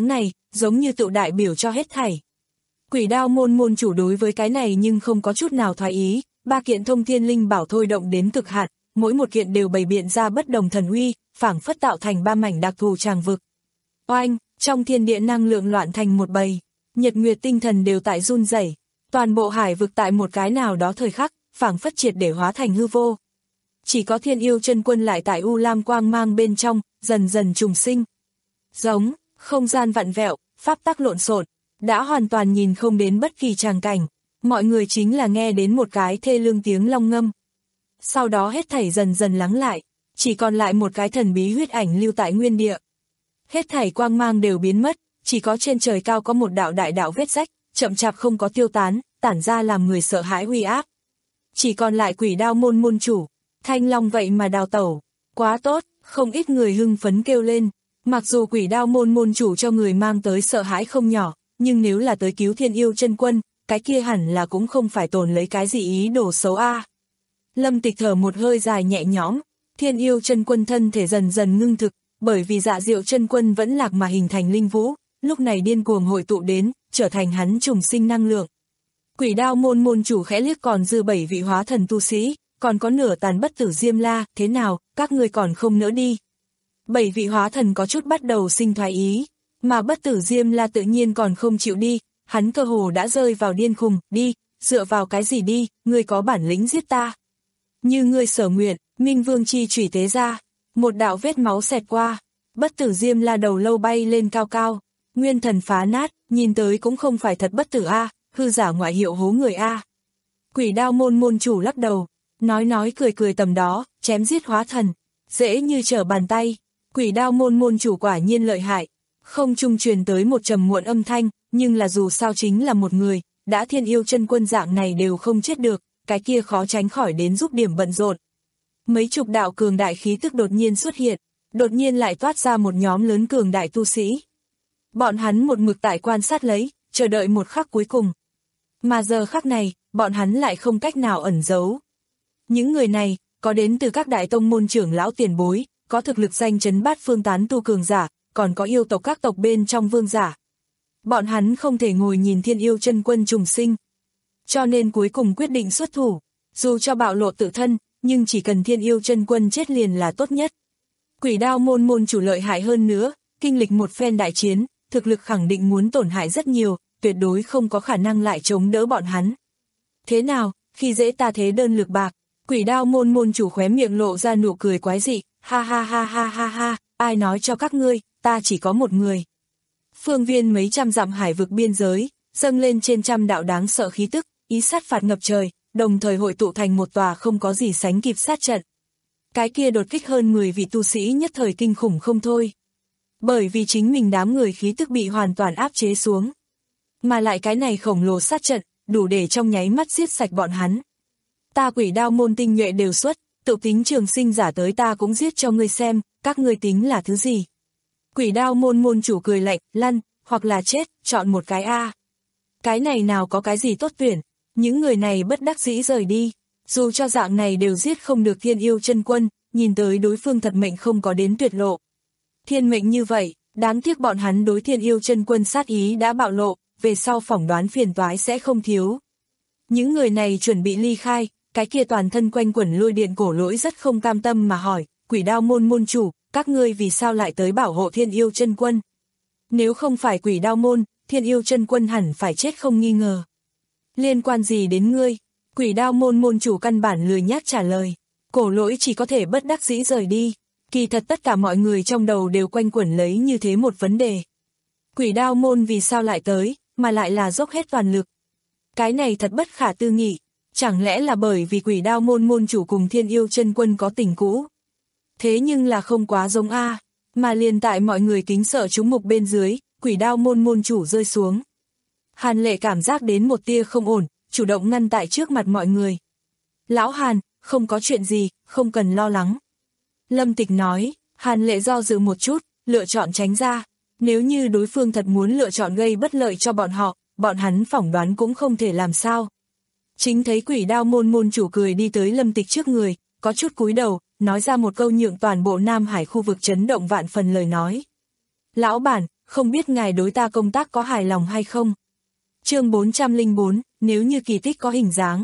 giống như tự đại biểu cho hết thảy. Quỷ đao môn môn chủ đối với cái này nhưng không có chút nào thoái ý, ba kiện thông thiên linh bảo thôi động đến cực hạn, mỗi một kiện đều bày biện ra bất đồng thần uy, phảng phất tạo thành ba mảnh đặc thù tràng vực. Oanh, trong thiên địa năng lượng loạn thành một bầy, nhật nguyệt tinh thần đều tại run rẩy, toàn bộ hải vực tại một cái nào đó thời khắc, phảng phất triệt để hóa thành hư vô. Chỉ có Thiên Yêu Chân Quân lại tại u lam quang mang bên trong, dần dần trùng sinh. Giống, không gian vặn vẹo, pháp tắc lộn xộn, đã hoàn toàn nhìn không đến bất kỳ tràng cảnh, mọi người chính là nghe đến một cái thê lương tiếng long ngâm. Sau đó hết thảy dần dần lắng lại, chỉ còn lại một cái thần bí huyết ảnh lưu tại nguyên địa. Hết thảy quang mang đều biến mất, chỉ có trên trời cao có một đạo đại đạo vết rách, chậm chạp không có tiêu tán, tản ra làm người sợ hãi uy áp. Chỉ còn lại quỷ đao môn môn chủ, Thanh Long vậy mà đào tẩu, quá tốt, không ít người hưng phấn kêu lên. Mặc dù quỷ đao môn môn chủ cho người mang tới sợ hãi không nhỏ, nhưng nếu là tới cứu Thiên Yêu Chân Quân, cái kia hẳn là cũng không phải tồn lấy cái gì ý đồ xấu a. Lâm Tịch thở một hơi dài nhẹ nhõm, Thiên Yêu Chân Quân thân thể dần dần ngưng thực, bởi vì Dạ Diệu Chân Quân vẫn lạc mà hình thành linh vũ, lúc này điên cuồng hội tụ đến, trở thành hắn trùng sinh năng lượng. Quỷ đao môn môn chủ khẽ liếc còn dư bảy vị hóa thần tu sĩ, còn có nửa tàn bất tử Diêm La, thế nào, các người còn không nỡ đi. Bảy vị hóa thần có chút bắt đầu sinh thoái ý, mà bất tử Diêm La tự nhiên còn không chịu đi, hắn cơ hồ đã rơi vào điên khùng, đi, dựa vào cái gì đi, ngươi có bản lĩnh giết ta. Như ngươi sở nguyện, Minh Vương chi chủy tế ra, một đạo vết máu xẹt qua, bất tử Diêm La đầu lâu bay lên cao cao, nguyên thần phá nát, nhìn tới cũng không phải thật bất tử a, hư giả ngoại hiệu hố người a. Quỷ đao môn môn chủ lắc đầu, nói nói cười cười tầm đó, chém giết hóa thần, dễ như trở bàn tay. Quỷ đao môn môn chủ quả nhiên lợi hại, không trung truyền tới một trầm muộn âm thanh, nhưng là dù sao chính là một người, đã Thiên Yêu Chân Quân dạng này đều không chết được, cái kia khó tránh khỏi đến giúp điểm bận rộn. Mấy chục đạo cường đại khí tức đột nhiên xuất hiện, đột nhiên lại toát ra một nhóm lớn cường đại tu sĩ. Bọn hắn một mực tại quan sát lấy, chờ đợi một khắc cuối cùng. Mà giờ khắc này, bọn hắn lại không cách nào ẩn giấu. Những người này, có đến từ các đại tông môn trưởng lão tiền bối, có thực lực danh chấn bát phương tán tu cường giả, còn có yêu tộc các tộc bên trong vương giả. Bọn hắn không thể ngồi nhìn Thiên Yêu Chân Quân trùng sinh. Cho nên cuối cùng quyết định xuất thủ, dù cho bạo lộ tự thân, nhưng chỉ cần Thiên Yêu Chân Quân chết liền là tốt nhất. Quỷ đao môn môn chủ lợi hại hơn nữa, kinh lịch một phen đại chiến, thực lực khẳng định muốn tổn hại rất nhiều, tuyệt đối không có khả năng lại chống đỡ bọn hắn. Thế nào, khi dễ ta thế đơn lực bạc, quỷ đao môn môn chủ khóe miệng lộ ra nụ cười quái dị, ha ha ha ha ha ha, ai nói cho các ngươi, ta chỉ có một người. Phương viên mấy trăm dặm hải vực biên giới, dâng lên trên trăm đạo đáng sợ khí tức, ý sát phạt ngập trời, đồng thời hội tụ thành một tòa không có gì sánh kịp sát trận. Cái kia đột kích hơn mười vị tu sĩ nhất thời kinh khủng không thôi. Bởi vì chính mình đám người khí tức bị hoàn toàn áp chế xuống. Mà lại cái này khổng lồ sát trận, đủ để trong nháy mắt giết sạch bọn hắn. Ta quỷ đao môn tinh nhuệ đều xuất, tự tính trường sinh giả tới ta cũng giết cho ngươi xem, các ngươi tính là thứ gì. Quỷ đao môn môn chủ cười lạnh, lăn, hoặc là chết, chọn một cái a. Cái này nào có cái gì tốt tuyển, những người này bất đắc dĩ rời đi, dù cho dạng này đều giết không được Thiên Yêu Chân Quân, nhìn tới đối phương thật mệnh không có đến tuyệt lộ. Thiên mệnh như vậy, đáng tiếc bọn hắn đối Thiên Yêu Chân Quân sát ý đã bạo lộ, về sau phỏng đoán phiền toái sẽ không thiếu. Những người này chuẩn bị ly khai, cái kia toàn thân quanh quẩn lôi điện cổ lỗi rất không cam tâm mà hỏi, quỷ đao môn môn chủ, các ngươi vì sao lại tới bảo hộ Thiên Yêu Chân Quân? Nếu không phải quỷ đao môn, Thiên Yêu Chân Quân hẳn phải chết không nghi ngờ. Liên quan gì đến ngươi? Quỷ đao môn môn chủ căn bản lười nhác trả lời, cổ lỗi chỉ có thể bất đắc dĩ rời đi. Kỳ thật tất cả mọi người trong đầu đều quanh quẩn lấy như thế một vấn đề. Quỷ đao môn vì sao lại tới, mà lại là dốc hết toàn lực? Cái này thật bất khả tư nghị, chẳng lẽ là bởi vì quỷ đao môn môn chủ cùng Thiên Yêu Chân Quân có tình cũ? Thế nhưng là không quá giống a, mà liền tại mọi người kính sợ chúng mục bên dưới, quỷ đao môn môn chủ rơi xuống. Hàn Lệ cảm giác đến một tia không ổn, chủ động ngăn tại trước mặt mọi người. Lão Hàn, không có chuyện gì, không cần lo lắng. Lâm Tịch nói, Hàn Lệ do dự một chút, lựa chọn tránh ra. Nếu như đối phương thật muốn lựa chọn gây bất lợi cho bọn họ, bọn hắn phỏng đoán cũng không thể làm sao. Chính thấy quỷ đao môn môn chủ cười đi tới Lâm Tịch trước người, có chút cúi đầu, nói ra một câu nhượng toàn bộ Nam Hải khu vực chấn động vạn phần lời nói. Lão bản, không biết ngài đối ta công tác có hài lòng hay không? Chương bốn trăm lẻ bốn, nếu như kỳ tích có hình dáng.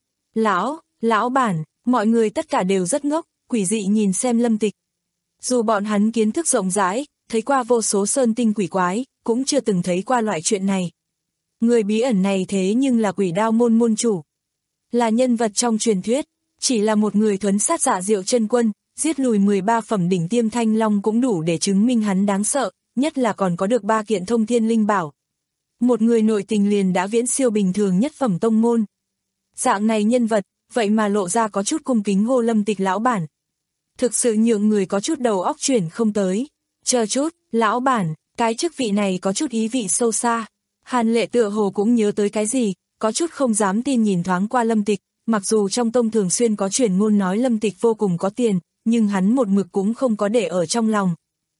Lão, lão bản, mọi người tất cả đều rất ngốc, quỷ dị nhìn xem Lâm Tịch. Dù bọn hắn kiến thức rộng rãi, thấy qua vô số sơn tinh quỷ quái, cũng chưa từng thấy qua loại chuyện này. Người bí ẩn này thế nhưng là Quỷ Đao môn môn chủ. Là nhân vật trong truyền thuyết, chỉ là một người thuấn sát Dạ Diệu Chân Quân, giết lùi mười ba phẩm đỉnh tiêm thanh long cũng đủ để chứng minh hắn đáng sợ, nhất là còn có được ba kiện thông thiên linh bảo. Một người nội tình liền đã viễn siêu bình thường nhất phẩm tông môn. Dạng này nhân vật, vậy mà lộ ra có chút cung kính hô Lâm Tịch lão bản. Thực sự nhượng người có chút đầu óc chuyển không tới. Chờ chút, lão bản, cái chức vị này có chút ý vị sâu xa. Hàn Lệ tựa hồ cũng nhớ tới cái gì, có chút không dám tin nhìn thoáng qua Lâm Tịch, mặc dù trong tông thường xuyên có truyền ngôn nói Lâm Tịch vô cùng có tiền, nhưng hắn một mực cũng không có để ở trong lòng.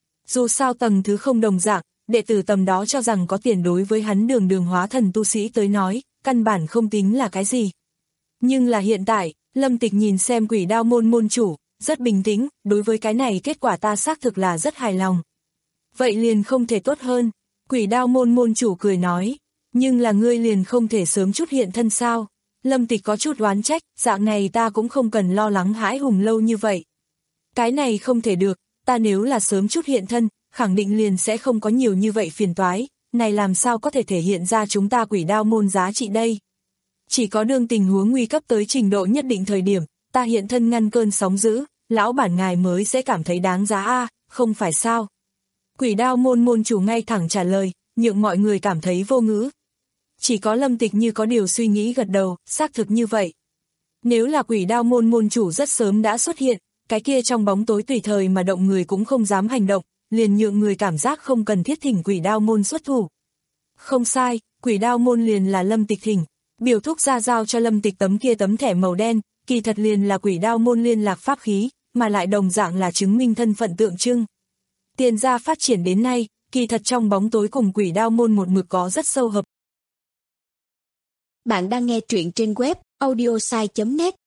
Dù sao tầng thứ không đồng dạng, đệ tử tầm đó cho rằng có tiền đối với hắn đường đường hóa thần tu sĩ tới nói, căn bản không tính là cái gì. Nhưng là hiện tại, Lâm Tịch nhìn xem Quỷ Đao môn môn chủ, rất bình tĩnh, đối với cái này kết quả ta xác thực là rất hài lòng. Vậy liền không thể tốt hơn, Quỷ Đao môn môn chủ cười nói, nhưng là ngươi liền không thể sớm chút hiện thân sao? Lâm Tịch có chút oán trách, dạng này ta cũng không cần lo lắng hãi hùng lâu như vậy. Cái này không thể được, ta nếu là sớm chút hiện thân, khẳng định liền sẽ không có nhiều như vậy phiền toái, này làm sao có thể thể hiện ra chúng ta Quỷ Đao môn giá trị đây? Chỉ có đương tình huống nguy cấp tới trình độ nhất định thời điểm, ta hiện thân ngăn cơn sóng dữ, lão bản ngài mới sẽ cảm thấy đáng giá a, không phải sao? Quỷ Đao môn môn chủ ngay thẳng trả lời, nhượng mọi người cảm thấy vô ngữ. Chỉ có Lâm Tịch như có điều suy nghĩ gật đầu, xác thực như vậy. Nếu là Quỷ Đao môn môn chủ rất sớm đã xuất hiện, cái kia trong bóng tối tùy thời mà động người cũng không dám hành động, liền nhượng người cảm giác không cần thiết thỉnh Quỷ Đao môn xuất thủ. Không sai, Quỷ Đao môn liền là Lâm Tịch thỉnh, biểu thúc ra giao cho Lâm Tịch tấm kia tấm thẻ màu đen, kỳ thật liền là Quỷ Đao môn liên lạc pháp khí, mà lại đồng dạng là chứng minh thân phận tượng trưng. Tiền gia phát triển đến nay, kỳ thật trong bóng tối cùng Quỷ Đao môn một mực có rất sâu hợp. Bạn đang nghe truyện trên web audiosai chấm net.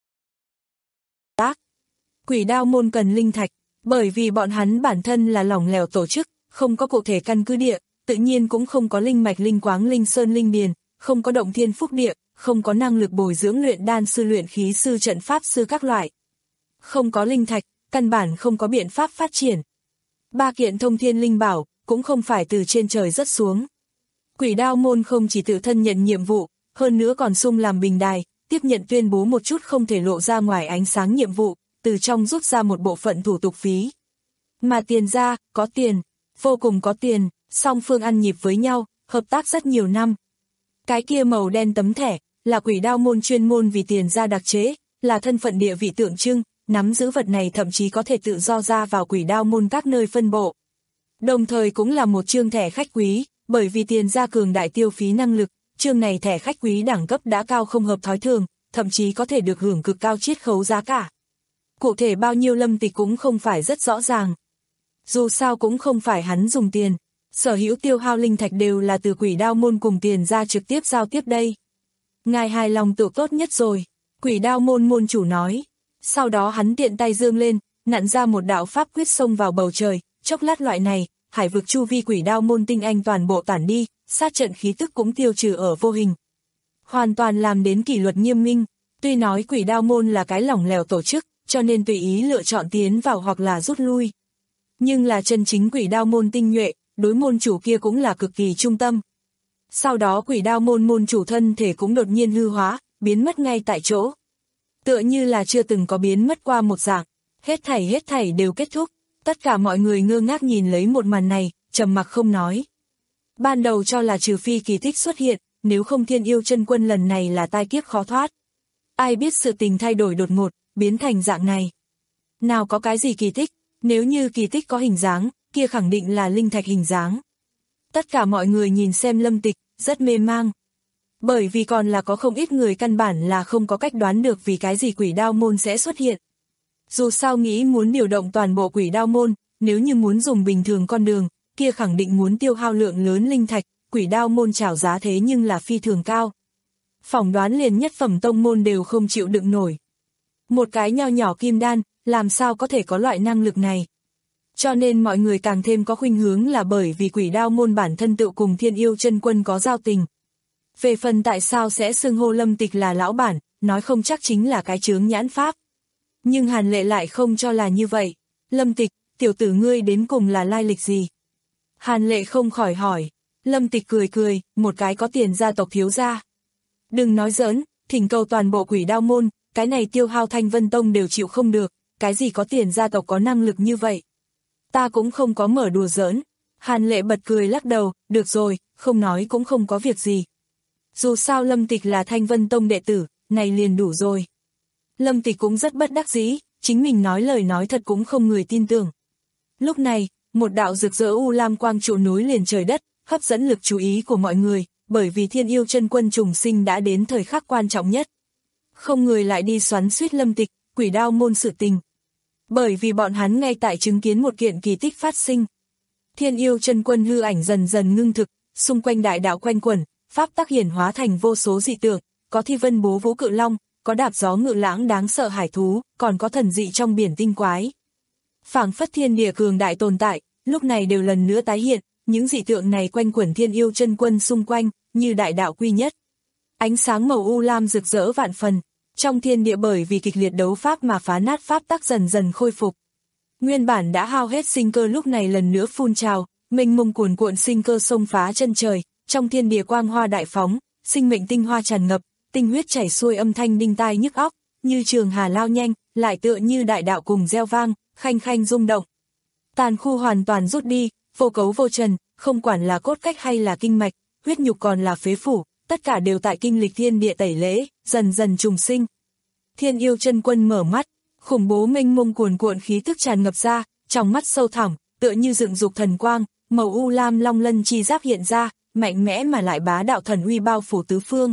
Quỷ Đao môn cần linh thạch, bởi vì bọn hắn bản thân là lỏng lẻo tổ chức, không có cụ thể căn cứ địa, tự nhiên cũng không có linh mạch linh quáng linh sơn linh điền, không có động thiên phúc địa, không có năng lực bồi dưỡng luyện đan sư luyện khí sư trận pháp sư các loại. Không có linh thạch, căn bản không có biện pháp phát triển. Ba kiện thông thiên linh bảo, cũng không phải từ trên trời rớt xuống. Quỷ Đao môn không chỉ tự thân nhận nhiệm vụ, hơn nữa còn sung làm bình đài, tiếp nhận tuyên bố một chút không thể lộ ra ngoài ánh sáng nhiệm vụ, từ trong rút ra một bộ phận thủ tục phí. Mà tiền ra, có tiền, vô cùng có tiền, song phương ăn nhịp với nhau, hợp tác rất nhiều năm. Cái kia màu đen tấm thẻ, là Quỷ Đao môn chuyên môn vì tiền ra đặc chế, là thân phận địa vị tượng trưng, nắm giữ vật này thậm chí có thể tự do ra vào Quỷ Đao môn các nơi phân bộ. Đồng thời cũng là một chương thẻ khách quý, bởi vì tiền ra cường đại tiêu phí năng lực, chương này thẻ khách quý đẳng cấp đã cao không hợp thói thường, thậm chí có thể được hưởng cực cao chiết khấu giá cả. Cụ thể bao nhiêu Lâm Tịch cũng không phải rất rõ ràng. Dù sao cũng không phải hắn dùng tiền, sở hữu tiêu hao linh thạch đều là từ Quỷ Đao môn cùng tiền ra trực tiếp giao tiếp đây. Ngài hài lòng tự tốt nhất rồi, Quỷ Đao môn môn chủ nói. Sau đó hắn tiện tay giương lên, nặn ra một đạo pháp quyết xông vào bầu trời, chốc lát loại này, hải vực chu vi Quỷ Đao môn tinh anh toàn bộ tản đi, sát trận khí tức cũng tiêu trừ ở vô hình. Hoàn toàn làm đến kỷ luật nghiêm minh, tuy nói Quỷ Đao môn là cái lỏng lẻo tổ chức, cho nên tùy ý lựa chọn tiến vào hoặc là rút lui. Nhưng là chân chính Quỷ Đao môn tinh nhuệ, đối môn chủ kia cũng là cực kỳ trung tâm. Sau đó Quỷ Đao môn môn chủ thân thể cũng đột nhiên hư hóa, biến mất ngay tại chỗ. Tựa như là chưa từng có biến mất qua một dạng, hết thảy hết thảy đều kết thúc, tất cả mọi người ngơ ngác nhìn lấy một màn này, trầm mặc không nói. Ban đầu cho là trừ phi kỳ tích xuất hiện, nếu không Thiên Yêu Chân Quân lần này là tai kiếp khó thoát. Ai biết sự tình thay đổi đột ngột, biến thành dạng này. Nào có cái gì kỳ tích, nếu như kỳ tích có hình dáng, kia khẳng định là linh thạch hình dáng. Tất cả mọi người nhìn xem Lâm Tịch, rất mê mang. Bởi vì còn là có không ít người căn bản là không có cách đoán được vì cái gì Quỷ Đao môn sẽ xuất hiện. Dù sao nghĩ muốn điều động toàn bộ Quỷ Đao môn, nếu như muốn dùng bình thường con đường, kia khẳng định muốn tiêu hao lượng lớn linh thạch, Quỷ Đao môn chảo giá thế nhưng là phi thường cao. Phỏng đoán liền nhất phẩm tông môn đều không chịu đựng nổi. Một cái nho nhỏ kim đan, làm sao có thể có loại năng lực này. cho nên mọi người càng thêm có khuynh hướng là bởi vì Quỷ Đao môn bản thân tự cùng Thiên Yêu Chân Quân có giao tình. Về phần tại sao sẽ xưng hô Lâm Tịch là lão bản, nói không chắc chính là cái chướng nhãn pháp. Nhưng Hàn Lệ lại không cho là như vậy. Lâm Tịch, tiểu tử ngươi đến cùng là lai lịch gì? Hàn Lệ không khỏi hỏi. Lâm Tịch cười cười, một cái có tiền gia tộc thiếu gia. Đừng nói giỡn, thỉnh cầu toàn bộ Quỷ Đao môn, cái này tiêu hao Thanh Vân Tông đều chịu không được, cái gì có tiền gia tộc có năng lực như vậy. Ta cũng không có mở đùa giỡn. Hàn Lệ bật cười lắc đầu, được rồi, không nói cũng không có việc gì. Dù sao Lâm Tịch là Thanh Vân Tông đệ tử, này liền đủ rồi. Lâm Tịch cũng rất bất đắc dĩ, chính mình nói lời nói thật cũng không người tin tưởng. Lúc này, một đạo rực rỡ u lam quang trụ núi liền trời đất, hấp dẫn lực chú ý của mọi người, bởi vì Thiên Yêu Chân Quân trùng sinh đã đến thời khắc quan trọng nhất. Không người lại đi xoắn xuýt Lâm Tịch, Quỷ Đao môn sự tình. Bởi vì bọn hắn ngay tại chứng kiến một kiện kỳ tích phát sinh. Thiên Yêu Chân Quân hư ảnh dần dần ngưng thực, xung quanh đại đạo quanh quẩn, pháp tắc hiển hóa thành vô số dị tượng, có thi vân bố vũ cự long, có đạp gió ngự lãng đáng sợ hải thú, còn có thần dị trong biển tinh quái. Phảng phất thiên địa cường đại tồn tại, lúc này đều lần nữa tái hiện, những dị tượng này quanh quẩn Thiên Yêu Chân Quân xung quanh, như đại đạo quy nhất. Ánh sáng màu u lam rực rỡ vạn phần, trong thiên địa bởi vì kịch liệt đấu pháp mà phá nát pháp tắc dần dần khôi phục. Nguyên bản đã hao hết sinh cơ lúc này lần nữa phun trào, mênh mông cuồn cuộn sinh cơ xông phá chân trời, trong thiên địa quang hoa đại phóng, sinh mệnh tinh hoa tràn ngập, tinh huyết chảy xuôi âm thanh đinh tai nhức óc, như trường hà lao nhanh, lại tựa như đại đạo cùng reo vang, khanh khanh rung động. Tàn khu hoàn toàn rút đi, vô cấu vô trần, không quản là cốt cách hay là kinh mạch, huyết nhục còn là phế phủ, tất cả đều tại kinh lịch thiên địa tẩy lễ, dần dần trùng sinh. Thiên Yêu Chân Quân mở mắt, khủng bố mênh mông cuồn cuộn khí tức tràn ngập ra, trong mắt sâu thẳm, tựa như dựng dục thần quang, màu u lam long lân chi giáp hiện ra, mạnh mẽ mà lại bá đạo thần uy bao phủ tứ phương.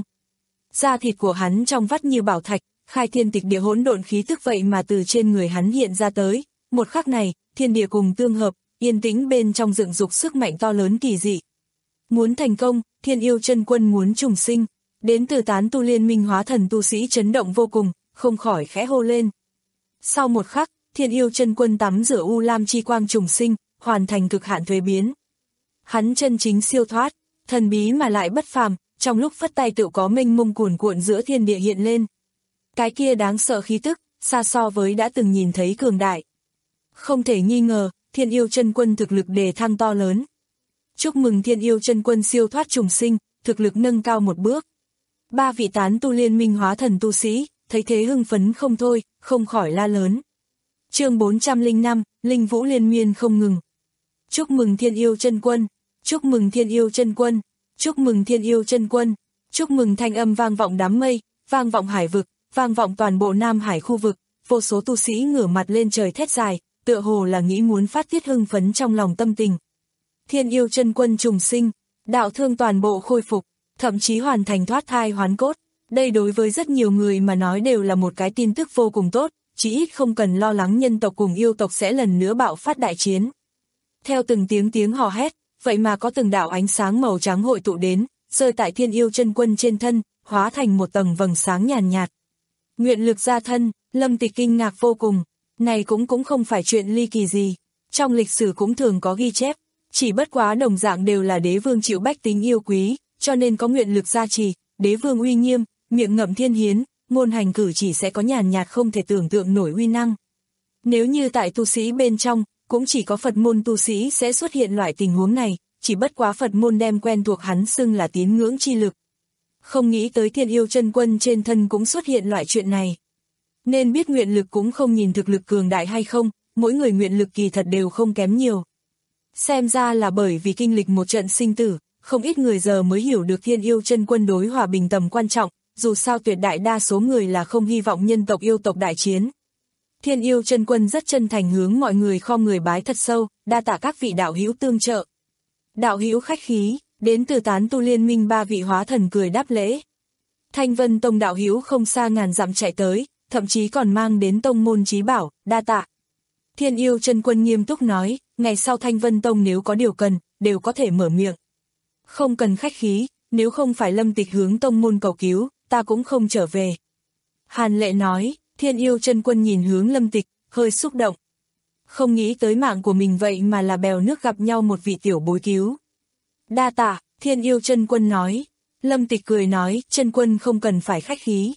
Da thịt của hắn trong vắt như bảo thạch, khai thiên tịch địa hỗn độn khí tức vậy mà từ trên người hắn hiện ra tới, một khắc này, thiên địa cùng tương hợp, yên tĩnh bên trong dựng dục sức mạnh to lớn kỳ dị. Muốn thành công, Thiên Yêu Chân Quân muốn trùng sinh, đến từ tán tu liên minh hóa thần tu sĩ chấn động vô cùng, không khỏi khẽ hô lên. Sau một khắc, Thiên Yêu Chân Quân tắm rửa u lam chi quang trùng sinh, hoàn thành cực hạn thuế biến. Hắn chân chính siêu thoát, thần bí mà lại bất phàm, trong lúc phất tay tự có mênh mông cuồn cuộn giữa thiên địa hiện lên. Cái kia đáng sợ khí tức, xa so với đã từng nhìn thấy cường đại. Không thể nghi ngờ, Thiên Yêu Chân Quân thực lực đề thăng to lớn. Chúc mừng Thiên Yêu Chân Quân siêu thoát trùng sinh, thực lực nâng cao một bước. Ba vị tán tu liên minh hóa thần tu sĩ, thấy thế hưng phấn không thôi, không khỏi la lớn. Chương bốn trăm lẻ năm, Linh Vũ liên miên không ngừng. Chúc mừng Thiên Yêu Chân Quân, chúc mừng Thiên Yêu Chân Quân, chúc mừng Thiên Yêu Chân Quân, chúc mừng thanh âm vang vọng đám mây, vang vọng hải vực, vang vọng toàn bộ Nam Hải khu vực, vô số tu sĩ ngửa mặt lên trời thét dài, tựa hồ là nghĩ muốn phát tiết hưng phấn trong lòng tâm tình. Thiên Yêu Chân Quân trùng sinh, đạo thương toàn bộ khôi phục, thậm chí hoàn thành thoát thai hoán cốt. Đây đối với rất nhiều người mà nói đều là một cái tin tức vô cùng tốt, chỉ ít không cần lo lắng nhân tộc cùng yêu tộc sẽ lần nữa bạo phát đại chiến. Theo từng tiếng tiếng hò hét, vậy mà có từng đạo ánh sáng màu trắng hội tụ đến, rơi tại Thiên Yêu Chân Quân trên thân, hóa thành một tầng vầng sáng nhàn nhạt. Nguyện lực ra thân, Lâm Tịch kinh ngạc vô cùng, này cũng cũng không phải chuyện ly kỳ gì, trong lịch sử cũng thường có ghi chép, chỉ bất quá đồng dạng đều là đế vương chịu bách tính yêu quý, cho nên có nguyện lực gia trì, đế vương uy nghiêm, miệng ngậm thiên hiến, ngôn hành cử chỉ sẽ có nhàn nhạt không thể tưởng tượng nổi uy năng. Nếu như tại tu sĩ bên trong, cũng chỉ có Phật môn tu sĩ sẽ xuất hiện loại tình huống này, chỉ bất quá Phật môn đem quen thuộc hắn xưng là tín ngưỡng chi lực. Không nghĩ tới Thiên Yêu Chân Quân trên thân cũng xuất hiện loại chuyện này. Nên biết nguyện lực cũng không nhìn thực lực cường đại hay không, mỗi người nguyện lực kỳ thật đều không kém nhiều. Xem ra là bởi vì kinh lịch một trận sinh tử, không ít người giờ mới hiểu được Thiên Yêu Chân Quân đối hòa bình tầm quan trọng, dù sao tuyệt đại đa số người là không hy vọng nhân tộc yêu tộc đại chiến. Thiên Yêu Chân Quân rất chân thành hướng mọi người khom người bái thật sâu, đa tạ các vị đạo hữu tương trợ. Đạo hữu khách khí, đến từ tán tu liên minh ba vị hóa thần cười đáp lễ. Thanh Vân Tông đạo hữu không xa ngàn dặm chạy tới, thậm chí còn mang đến tông môn chí bảo, đa tạ. Thiên Yêu Chân Quân nghiêm túc nói, ngày sau Thanh Vân Tông nếu có điều cần, đều có thể mở miệng. Không cần khách khí, nếu không phải Lâm Tịch hướng tông môn cầu cứu, ta cũng không trở về. Hàn Lệ nói, Thiên Yêu Chân Quân nhìn hướng Lâm Tịch, hơi xúc động. Không nghĩ tới mạng của mình vậy mà là bèo nước gặp nhau một vị tiểu bối cứu. Đa tạ, Thiên Yêu Chân Quân nói. Lâm Tịch cười nói, Chân Quân không cần phải khách khí.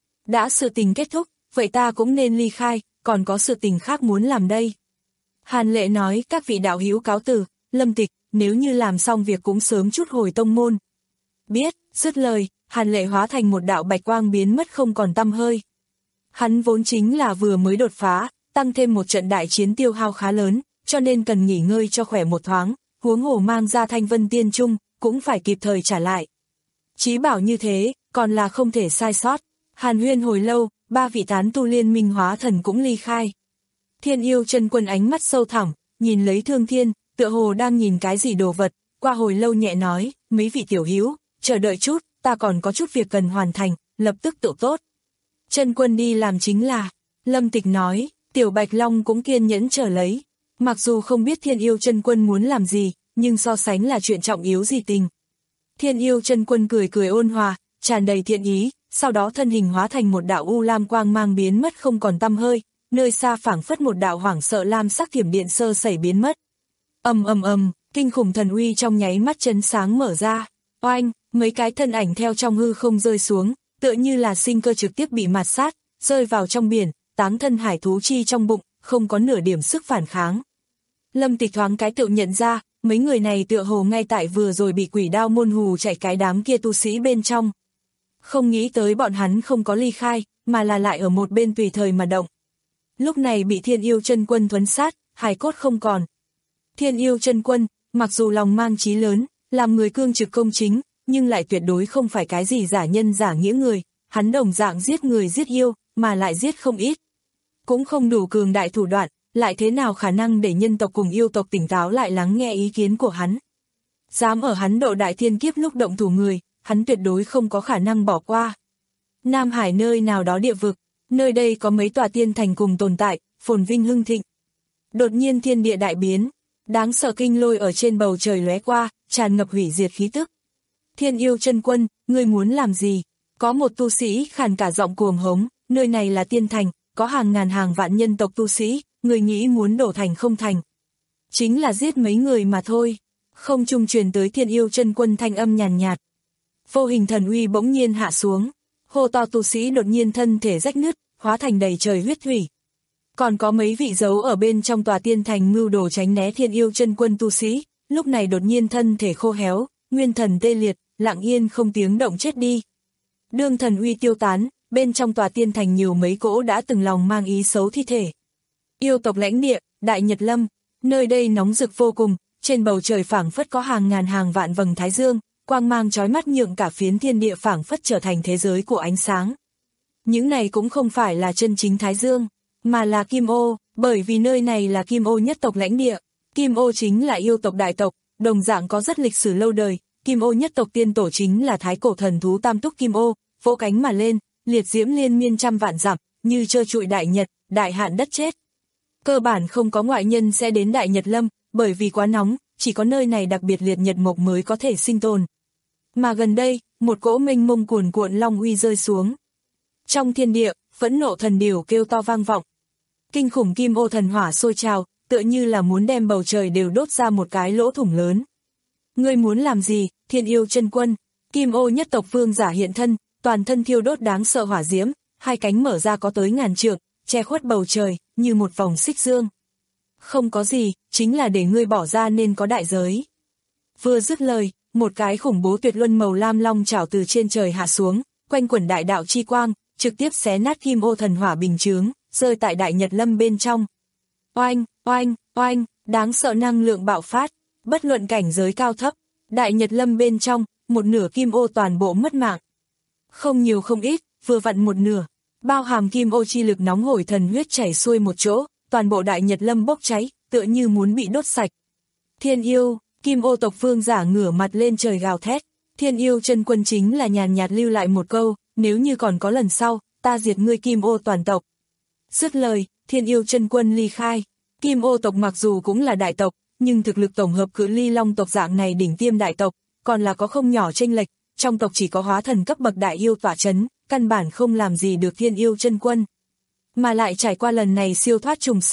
Đã sự tình kết thúc, vậy ta cũng nên ly khai, còn có sự tình khác muốn làm đây. Hàn Lệ nói, các vị đạo hữu cáo từ, Lâm Tịch, nếu như làm xong việc cũng sớm chút hồi tông môn. Biết, dứt lời, Hàn Lệ hóa thành một đạo bạch quang biến mất không còn tăm hơi. Hắn vốn chính là vừa mới đột phá, tăng thêm một trận đại chiến tiêu hao khá lớn, cho nên cần nghỉ ngơi cho khỏe một thoáng, huống hồ mang ra Thanh Vân Tiên Trung, cũng phải kịp thời trả lại. Chí bảo như thế, còn là không thể sai sót. Hàn huyên hồi lâu, ba vị tán tu liên minh hóa thần cũng ly khai. Thiên Yêu Chân Quân ánh mắt sâu thẳm, nhìn lấy Thương Thiên, tựa hồ đang nhìn cái gì đồ vật, qua hồi lâu nhẹ nói, mấy vị tiểu hữu, chờ đợi chút, ta còn có chút việc cần hoàn thành, lập tức tự tốt. Chân Quân đi làm chính là, Lâm Tịch nói, Tiểu Bạch Long cũng kiên nhẫn chờ lấy. Mặc dù không biết Thiên Yêu Chân Quân muốn làm gì, nhưng so sánh là chuyện trọng yếu gì tình. Thiên Yêu Chân Quân cười cười ôn hòa, tràn đầy thiện ý, sau đó thân hình hóa thành một đạo u lam quang mang biến mất không còn tăm hơi, nơi xa phảng phất một đạo hoảng sợ lam sắc thiểm điện sơ sẩy biến mất. Ầm ầm ầm, kinh khủng thần uy trong nháy mắt chấn sáng mở ra. Oanh, mấy cái thân ảnh theo trong hư không rơi xuống, tựa như là sinh cơ trực tiếp bị mạt sát, rơi vào trong biển, táng thân hải thú chi trong bụng, không có nửa điểm sức phản kháng. Lâm Tịch thoáng cái tự nhận ra, mấy người này tựa hồ ngay tại vừa rồi bị quỷ đao môn hù chạy cái đám kia tu sĩ bên trong. Không nghĩ tới bọn hắn không có ly khai, mà là lại ở một bên tùy thời mà động. Lúc này bị Thiên Yêu Chân Quân thuấn sát, hài cốt không còn. Thiên Yêu Chân Quân, mặc dù lòng mang chí lớn, làm người cương trực công chính, nhưng lại tuyệt đối không phải cái gì giả nhân giả nghĩa người, hắn đồng dạng giết người giết yêu, mà lại giết không ít. Cũng không đủ cường đại thủ đoạn, lại thế nào khả năng để nhân tộc cùng yêu tộc tỉnh táo lại lắng nghe ý kiến của hắn. Dám ở hắn độ đại thiên kiếp lúc động thủ người, hắn tuyệt đối không có khả năng bỏ qua. Nam Hải nơi nào đó địa vực, nơi đây có mấy tòa tiên thành cùng tồn tại, phồn vinh hưng thịnh. Đột nhiên thiên địa đại biến, đáng sợ kinh lôi ở trên bầu trời lóe qua, tràn ngập hủy diệt khí tức. Thiên Yêu Chân Quân, ngươi muốn làm gì? Có một tu sĩ khàn cả giọng cuồng hống, nơi này là tiên thành, có hàng ngàn hàng vạn nhân tộc tu sĩ, người nghĩ muốn đổ thành không thành. Chính là giết mấy người mà thôi. Không trung truyền tới Thiên Yêu Chân Quân thanh âm nhàn nhạt. Vô hình thần uy bỗng nhiên hạ xuống, hô to tu sĩ đột nhiên thân thể rách nứt, hóa thành đầy trời huyết thủy. Còn có mấy vị giấu ở bên trong tòa tiên thành mưu đồ tránh né Thiên Yêu Chân Quân tu sĩ, lúc này đột nhiên thân thể khô héo, nguyên thần tê liệt, lặng yên không tiếng động chết đi. Đương thần uy tiêu tán, bên trong tòa tiên thành nhiều mấy cỗ đã từng lòng mang ý xấu thi thể. Yêu tộc lãnh địa, Đại Nhật Lâm, nơi đây nóng rực vô cùng, trên bầu trời phảng phất có hàng ngàn hàng vạn vầng thái dương, quang mang chói mắt nhượng cả phiến thiên địa phảng phất trở thành thế giới của ánh sáng. Những này cũng không phải là chân chính thái dương, mà là Kim Ô, bởi vì nơi này là Kim Ô nhất tộc lãnh địa. Kim Ô chính là yêu tộc đại tộc, đồng dạng có rất lịch sử lâu đời. Kim Ô nhất tộc tiên tổ chính là thái cổ thần thú Tam Túc Kim Ô, vỗ cánh mà lên, liệt diễm liên miên trăm vạn dặm, như trơ trụi đại nhật, đại hạn đất chết. Cơ bản không có ngoại nhân sẽ đến Đại Nhật Lâm, bởi vì quá nóng, chỉ có nơi này đặc biệt liệt nhật mộc mới có thể sinh tồn. Mà gần đây, một cỗ mênh mông cuồn cuộn long uy rơi xuống. Trong thiên địa, phẫn nộ thần điểu kêu to vang vọng. Kinh khủng Kim Ô thần hỏa sôi trào, tựa như là muốn đem bầu trời đều đốt ra một cái lỗ thủng lớn. Ngươi muốn làm gì, Thiên Yêu Chân Quân? Kim Ô nhất tộc vương giả hiện thân, toàn thân thiêu đốt đáng sợ hỏa diễm, hai cánh mở ra có tới ngàn trượng, che khuất bầu trời, như một vòng xích dương. Không có gì, chính là để ngươi bỏ ra nên có đại giới. Vừa dứt lời, một cái khủng bố tuyệt luân màu lam long chảo từ trên trời hạ xuống, quanh quẩn đại đạo chi quang, trực tiếp xé nát Kim Ô thần hỏa bình chướng, rơi tại Đại Nhật Lâm bên trong. Oanh, oanh, oanh, đáng sợ năng lượng bạo phát, bất luận cảnh giới cao thấp, Đại Nhật Lâm bên trong, một nửa Kim Ô toàn bộ mất mạng. Không nhiều không ít, vừa vặn một nửa, bao hàm Kim Ô chi lực nóng hổi thần huyết chảy xuôi một chỗ, toàn bộ Đại Nhật Lâm bốc cháy, tựa như muốn bị đốt sạch. Thiên Yêu, Kim Ô tộc vương giả ngửa mặt lên trời gào thét. Thiên Yêu Chân Quân chính là nhàn nhạt lưu lại một câu, nếu như còn có lần sau, ta diệt ngươi Kim Ô toàn tộc. Dứt lời, Thiên Yêu Chân Quân ly khai. Kim Ô tộc mặc dù cũng là đại tộc, nhưng thực lực tổng hợp cự ly long tộc dạng này đỉnh tiêm đại tộc, còn là có không nhỏ chênh lệch, trong tộc chỉ có hóa thần cấp bậc đại yêu tỏa chấn, căn bản không làm gì được Thiên Yêu Chân Quân. Mà lại trải qua lần này siêu thoát trùng sinh,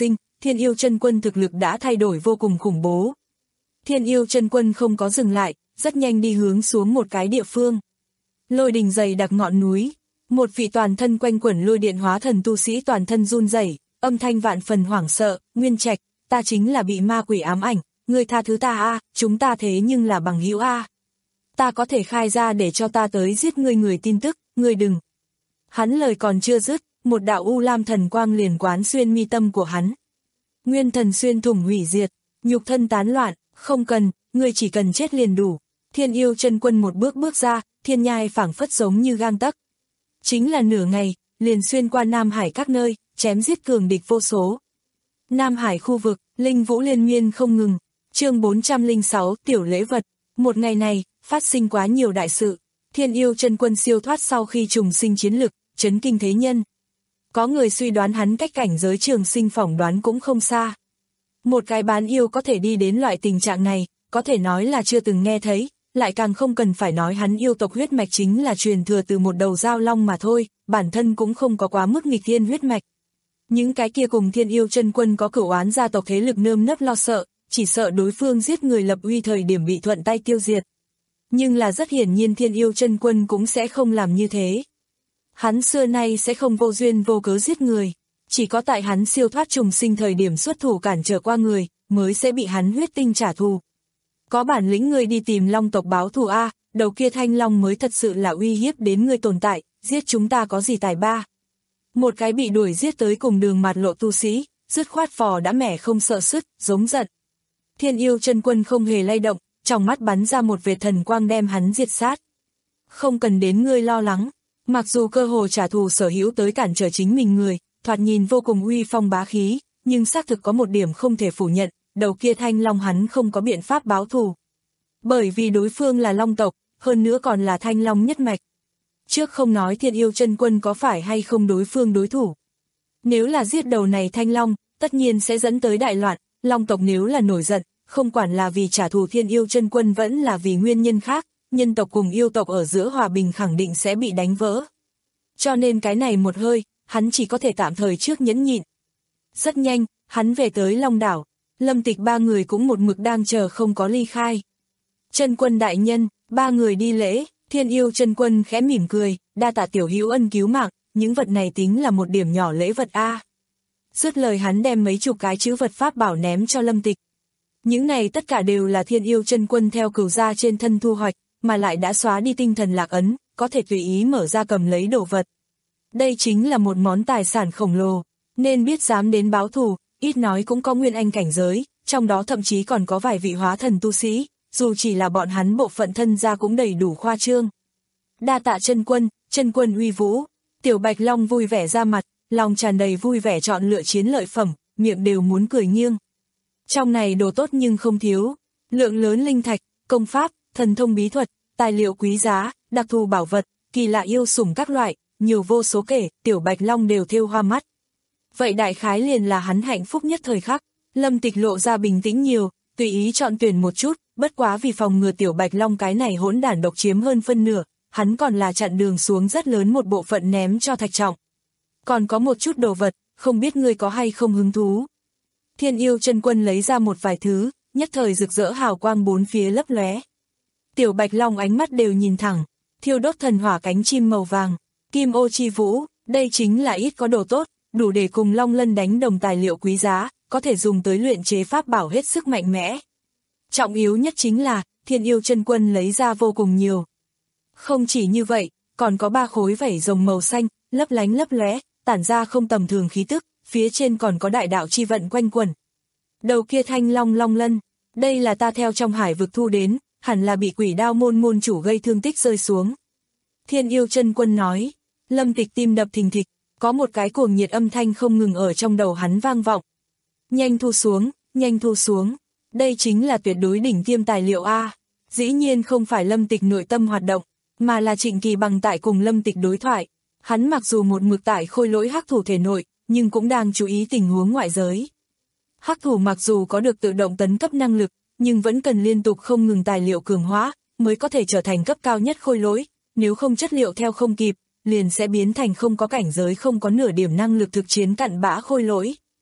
Thiên Yêu Chân Quân thực lực đã thay đổi vô cùng khủng bố. Thiên Yêu Chân Quân không có dừng lại, rất nhanh đi hướng xuống một cái địa phương. Lôi đình dày đặc ngọn núi, một vị toàn thân quanh quẩn lôi điện hóa thần tu sĩ toàn thân run rẩy, âm thanh vạn phần hoảng sợ, Nguyên Trạch, ta chính là bị ma quỷ ám ảnh, ngươi tha thứ ta a, chúng ta thế nhưng là bằng hữu a. Ta có thể khai ra để cho ta tới giết ngươi người tin tức, ngươi đừng. Hắn lời còn chưa dứt, một đạo u lam thần quang liền quán xuyên mi tâm của hắn. Nguyên thần xuyên thủng hủy diệt, nhục thân tán loạn, không cần, ngươi chỉ cần chết liền đủ. Thiên Yêu Chân Quân một bước bước ra, thiên nhai phảng phất giống như gang tấc. Chính là nửa ngày, liền xuyên qua Nam Hải các nơi, chém giết cường địch vô số. Nam Hải khu vực, linh vũ liên miên không ngừng. Chương bốn trăm lẻ sáu, tiểu lễ vật. Một ngày này, phát sinh quá nhiều đại sự. Thiên Yêu Chân Quân siêu thoát sau khi trùng sinh chiến lực, chấn kinh thế nhân. Có người suy đoán hắn cách cảnh giới trường sinh phỏng đoán cũng không xa. Một cái bán yêu có thể đi đến loại tình trạng này, có thể nói là chưa từng nghe thấy, lại càng không cần phải nói hắn yêu tộc huyết mạch chính là truyền thừa từ một đầu dao long mà thôi, bản thân cũng không có quá mức nghịch thiên huyết mạch. Những cái kia cùng Thiên Yêu Chân Quân có cửu oán gia tộc thế lực nơm nớp lo sợ, chỉ sợ đối phương giết người lập uy thời điểm bị thuận tay tiêu diệt. Nhưng là rất hiển nhiên Thiên Yêu Chân Quân cũng sẽ không làm như thế. Hắn xưa nay sẽ không vô duyên vô cớ giết người, chỉ có tại hắn siêu thoát trùng sinh thời điểm xuất thủ cản trở qua người, mới sẽ bị hắn huyết tinh trả thù. Có bản lĩnh người đi tìm long tộc báo thù a, đầu kia thanh long mới thật sự là uy hiếp đến người tồn tại, giết chúng ta có gì tài ba. Một cái bị đuổi giết tới cùng đường mạt lộ tu sĩ, dứt khoát phò đã mẻ không sợ sứt, giống giận. Thiên Yêu Chân Quân không hề lay động, trong mắt bắn ra một vệt thần quang đem hắn diệt sát. Không cần đến ngươi lo lắng, mặc dù cơ hồ trả thù sở hữu tới cản trở chính mình người, thoạt nhìn vô cùng uy phong bá khí, nhưng xác thực có một điểm không thể phủ nhận, đầu kia thanh long hắn không có biện pháp báo thù. Bởi vì đối phương là long tộc, hơn nữa còn là thanh long nhất mạch. Trước không nói Thiên Yêu Chân Quân có phải hay không đối phương đối thủ. Nếu là giết đầu này thanh long, tất nhiên sẽ dẫn tới đại loạn, long tộc nếu là nổi giận, không quản là vì trả thù Thiên Yêu Chân Quân vẫn là vì nguyên nhân khác, nhân tộc cùng yêu tộc ở giữa hòa bình khẳng định sẽ bị đánh vỡ. Cho nên cái này một hơi, hắn chỉ có thể tạm thời trước nhẫn nhịn. Rất nhanh, hắn về tới Long Đảo, Lâm Tịch ba người cũng một mực đang chờ không có ly khai. Chân Quân đại nhân, ba người đi lễ, Thiên Yêu Chân Quân khẽ mỉm cười, đa tạ tiểu hữu ân cứu mạng, những vật này tính là một điểm nhỏ lễ vật a. Dứt lời hắn đem mấy chục cái chữ vật pháp bảo ném cho Lâm Tịch. Những này tất cả đều là Thiên Yêu Chân Quân theo cửu gia trên thân thu hoạch, mà lại đã xóa đi tinh thần lạc ấn, có thể tùy ý mở ra cầm lấy đồ vật. Đây chính là một món tài sản khổng lồ, nên biết dám đến báo thù, ít nói cũng có nguyên anh cảnh giới, trong đó thậm chí còn có vài vị hóa thần tu sĩ, dù chỉ là bọn hắn bộ phận thân gia cũng đầy đủ khoa trương. Đa tạ Chân Quân, Chân Quân uy vũ, Tiểu Bạch Long vui vẻ ra mặt, lòng tràn đầy vui vẻ chọn lựa chiến lợi phẩm, miệng đều muốn cười nghiêng. Trong này đồ tốt nhưng không thiếu, lượng lớn linh thạch, công pháp, thần thông bí thuật, tài liệu quý giá, đặc thù bảo vật, kỳ lạ yêu sủng các loại, nhiều vô số kể, Tiểu Bạch Long đều thêu hoa mắt. Vậy đại khái liền là hắn hạnh phúc nhất thời khắc, Lâm Tịch lộ ra bình tĩnh nhiều, tùy ý chọn tuyển một chút, bất quá vì phòng ngừa Tiểu Bạch Long cái này hỗn đản độc chiếm hơn phân nửa, hắn còn là chặn đường xuống rất lớn một bộ phận ném cho Thạch Trọng. Còn có một chút đồ vật, không biết ngươi có hay không hứng thú. Thiên Yêu Chân Quân lấy ra một vài thứ, nhất thời rực rỡ hào quang bốn phía lấp lóe. Tiểu Bạch Long ánh mắt đều nhìn thẳng, thiêu đốt thần hỏa cánh chim màu vàng, kim ô chi vũ, đây chính là ít có đồ tốt, đủ để cùng Long Lân đánh đồng tài liệu quý giá, có thể dùng tới luyện chế pháp bảo hết sức mạnh mẽ. Trọng yếu nhất chính là, Thiên Yêu Chân Quân lấy ra vô cùng nhiều. Không chỉ như vậy, còn có ba khối vảy rồng màu xanh, lấp lánh lấp lóe, tản ra không tầm thường khí tức, phía trên còn có đại đạo chi vận quanh quẩn. Đầu kia thanh long Long Lân, đây là ta theo trong hải vực thu đến, hẳn là bị quỷ đao môn môn chủ gây thương tích rơi xuống. Thiên Yêu Chân Quân nói, Lâm Tịch tim đập thình thịch, có một cái cuồng nhiệt âm thanh không ngừng ở trong đầu hắn vang vọng. Nhanh thu xuống, nhanh thu xuống, đây chính là tuyệt đối đỉnh tiêm tài liệu A. Dĩ nhiên không phải Lâm Tịch nội tâm hoạt động, mà là Trịnh Kỳ Bằng tại cùng Lâm Tịch đối thoại. Hắn mặc dù một mực tại khôi lỗi hắc thủ thể nội, nhưng cũng đang chú ý tình huống ngoại giới. Hắc thủ mặc dù có được tự động tấn cấp năng lực, nhưng vẫn cần liên tục không ngừng tài liệu cường hóa, mới có thể trở thành cấp cao nhất khôi lỗi, nếu không chất liệu theo không kịp, liền sẽ biến thành không có cảnh giới không có nửa điểm năng lực thực chiến cặn bã khôi lỗi.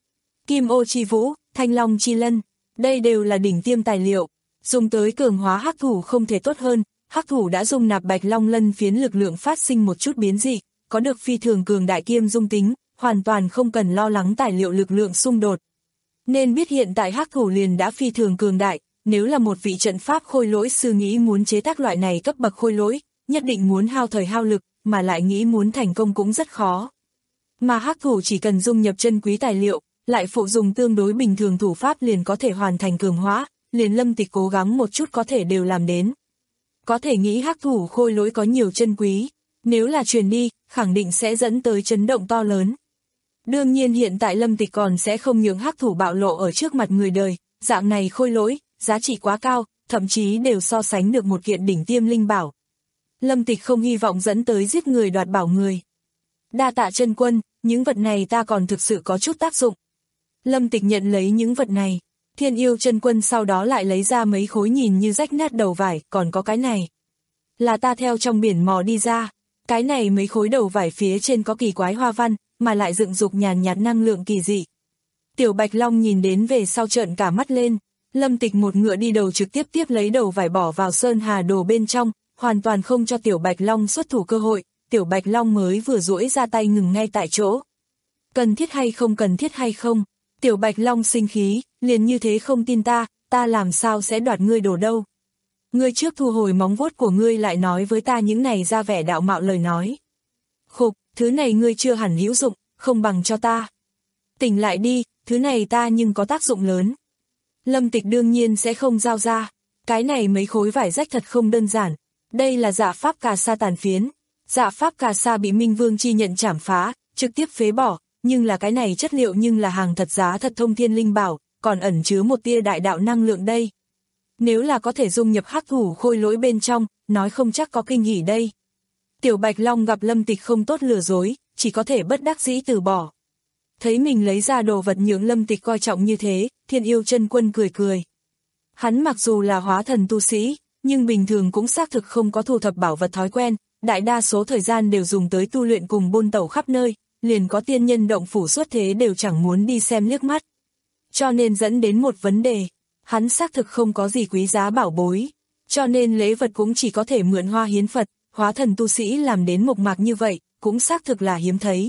Kim ô chi vũ, thanh long chi lân, đây đều là đỉnh tiêm tài liệu, dùng tới cường hóa hắc thủ không thể tốt hơn. Hắc thủ đã dung nạp bạch long lân phiến lực lượng phát sinh một chút biến dị, có được phi thường cường đại kiêm dung tính, hoàn toàn không cần lo lắng tài liệu lực lượng xung đột. Nên biết hiện tại hắc thủ liền đã phi thường cường đại, nếu là một vị trận pháp khôi lỗi sư nghĩ muốn chế tác loại này cấp bậc khôi lỗi, nhất định muốn hao thời hao lực, mà lại nghĩ muốn thành công cũng rất khó. Mà hắc thủ chỉ cần dung nhập chân quý tài liệu, lại phụ dùng tương đối bình thường thủ pháp liền có thể hoàn thành cường hóa, liền Lâm Tịch cố gắng một chút có thể đều làm đến. Có thể nghĩ hắc thủ khôi lỗi có nhiều chân quý, nếu là truyền đi, khẳng định sẽ dẫn tới chấn động to lớn. Đương nhiên hiện tại Lâm Tịch còn sẽ không nhường hắc thủ bạo lộ ở trước mặt người đời, dạng này khôi lỗi, giá trị quá cao, thậm chí đều so sánh được một kiện đỉnh tiêm linh bảo. Lâm Tịch không hy vọng dẫn tới giết người đoạt bảo người. Đa tạ chân quân, những vật này ta còn thực sự có chút tác dụng. Lâm Tịch nhận lấy những vật này. Thiên yêu chân quân sau đó lại lấy ra mấy khối nhìn như rách nát đầu vải, còn có cái này. Là ta theo trong biển mò đi ra. Cái này mấy khối đầu vải phía trên có kỳ quái hoa văn, mà lại dựng dục nhàn nhạt năng lượng kỳ dị. Tiểu Bạch Long nhìn đến về sau trợn cả mắt lên. Lâm Tịch một ngựa đi đầu trực tiếp tiếp lấy đầu vải bỏ vào sơn hà đồ bên trong, hoàn toàn không cho Tiểu Bạch Long xuất thủ cơ hội. Tiểu Bạch Long mới vừa duỗi ra tay ngừng ngay tại chỗ. Cần thiết hay không cần thiết hay không? Tiểu Bạch Long sinh khí, liền như thế không tin ta, ta làm sao sẽ đoạt ngươi đồ đâu. Ngươi trước thu hồi móng vuốt của ngươi lại nói với ta những này ra vẻ đạo mạo lời nói. Khục, thứ này ngươi chưa hẳn hữu dụng, không bằng cho ta. Tỉnh lại đi, thứ này ta nhưng có tác dụng lớn. Lâm Tịch đương nhiên sẽ không giao ra, cái này mấy khối vải rách thật không đơn giản. Đây là dạ pháp cà sa tàn phiến. Dạ pháp cà sa bị Minh Vương chi nhận trảm phá, trực tiếp phế bỏ. Nhưng là cái này chất liệu nhưng là hàng thật giá thật thông thiên linh bảo, còn ẩn chứa một tia đại đạo năng lượng đây. Nếu là có thể dung nhập hắc thủ khôi lỗi bên trong, nói không chắc có kinh hỉ đây. Tiểu Bạch Long gặp Lâm Tịch không tốt lừa dối, chỉ có thể bất đắc dĩ từ bỏ. Thấy mình lấy ra đồ vật nhượng Lâm Tịch coi trọng như thế, Thiên yêu chân quân cười cười. Hắn mặc dù là hóa thần tu sĩ, nhưng bình thường cũng xác thực không có thu thập bảo vật thói quen, đại đa số thời gian đều dùng tới tu luyện cùng buôn tẩu khắp nơi. Liền có tiên nhân động phủ xuất thế đều chẳng muốn đi xem liếc mắt. Cho nên dẫn đến một vấn đề, hắn xác thực không có gì quý giá bảo bối, cho nên lễ vật cũng chỉ có thể mượn hoa hiến Phật, hóa thần tu sĩ làm đến mộc mạc như vậy, cũng xác thực là hiếm thấy.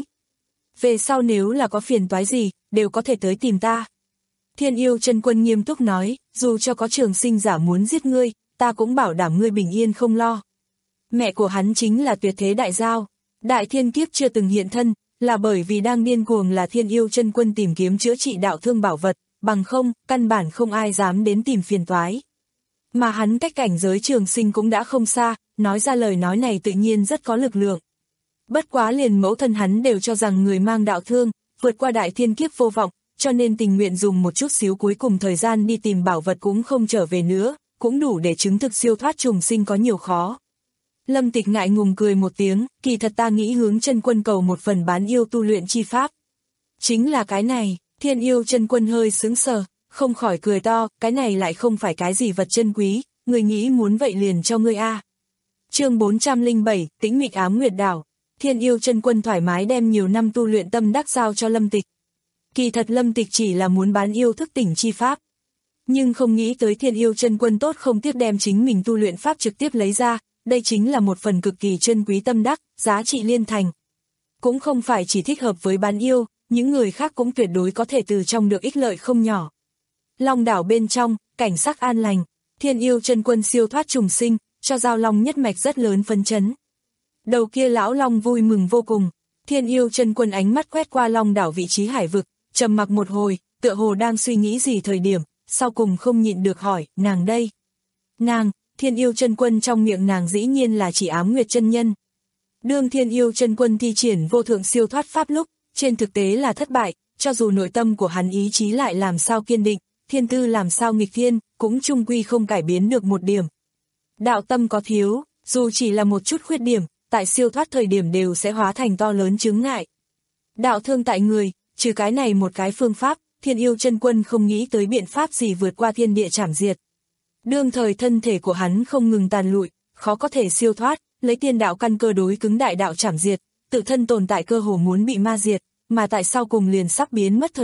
Về sau nếu là có phiền toái gì, đều có thể tới tìm ta. Thiên yêu chân quân nghiêm túc nói, dù cho có trường sinh giả muốn giết ngươi, ta cũng bảo đảm ngươi bình yên không lo. Mẹ của hắn chính là tuyệt thế đại giao, đại thiên kiếp chưa từng hiện thân, là bởi vì đang điên cuồng là Thiên yêu chân quân tìm kiếm chữa trị đạo thương bảo vật, bằng không, căn bản không ai dám đến tìm phiền toái. Mà hắn cách cảnh giới trường sinh cũng đã không xa, nói ra lời nói này tự nhiên rất có lực lượng. Bất quá liền mẫu thân hắn đều cho rằng người mang đạo thương, vượt qua đại thiên kiếp vô vọng, cho nên tình nguyện dùng một chút xíu cuối cùng thời gian đi tìm bảo vật cũng không trở về nữa, cũng đủ để chứng thực siêu thoát trùng sinh có nhiều khó. Lâm Tịch ngại ngùng cười một tiếng, kỳ thật ta nghĩ hướng chân quân cầu một phần bán yêu tu luyện chi pháp. Chính là cái này, Thiên yêu chân quân hơi sững sờ, không khỏi cười to, cái này lại không phải cái gì vật chân quý, người nghĩ muốn vậy liền cho ngươi a. Chương bốn trăm lẻ bảy, Tĩnh Mịch Ám Nguyệt Đảo. Thiên yêu chân quân thoải mái đem nhiều năm tu luyện tâm đắc giao cho Lâm Tịch. Kỳ thật Lâm Tịch chỉ là muốn bán yêu thức tỉnh chi pháp. Nhưng không nghĩ tới Thiên yêu chân quân tốt không tiếc đem chính mình tu luyện pháp trực tiếp lấy ra, đây chính là một phần cực kỳ chân quý tâm đắc, giá trị liên thành. Cũng không phải chỉ thích hợp với bán yêu, những người khác cũng tuyệt đối có thể từ trong được ích lợi không nhỏ. Long đảo bên trong, cảnh sắc an lành, Thiên yêu chân quân siêu thoát trùng sinh, cho giao long nhất mạch rất lớn phấn chấn. Đầu kia lão long vui mừng vô cùng, Thiên yêu chân quân ánh mắt quét qua long đảo vị trí hải vực, trầm mặc một hồi, tựa hồ đang suy nghĩ gì thời điểm, sau cùng không nhịn được hỏi, nàng đây. Nàng, Thiên yêu chân quân trong miệng nàng dĩ nhiên là chỉ Ám Nguyệt chân nhân. Đương Thiên yêu chân quân thi triển vô thượng siêu thoát pháp lúc, trên thực tế là thất bại, cho dù nội tâm của hắn ý chí lại làm sao kiên định, thiên tư làm sao nghịch thiên, cũng chung quy không cải biến được một điểm. Đạo tâm có thiếu, dù chỉ là một chút khuyết điểm, tại siêu thoát thời điểm đều sẽ hóa thành to lớn chướng ngại. Đạo thương tại người, trừ cái này một cái phương pháp, Thiên yêu chân quân không nghĩ tới biện pháp gì vượt qua thiên địa trảm diệt. Đương thời thân thể của hắn không ngừng tàn lụi, khó có thể siêu thoát, lấy tiên đạo căn cơ đối cứng đại đạo trảm diệt, tự thân tồn tại cơ hồ muốn bị ma diệt, mà tại sao cùng liền sắp biến mất thời khắc,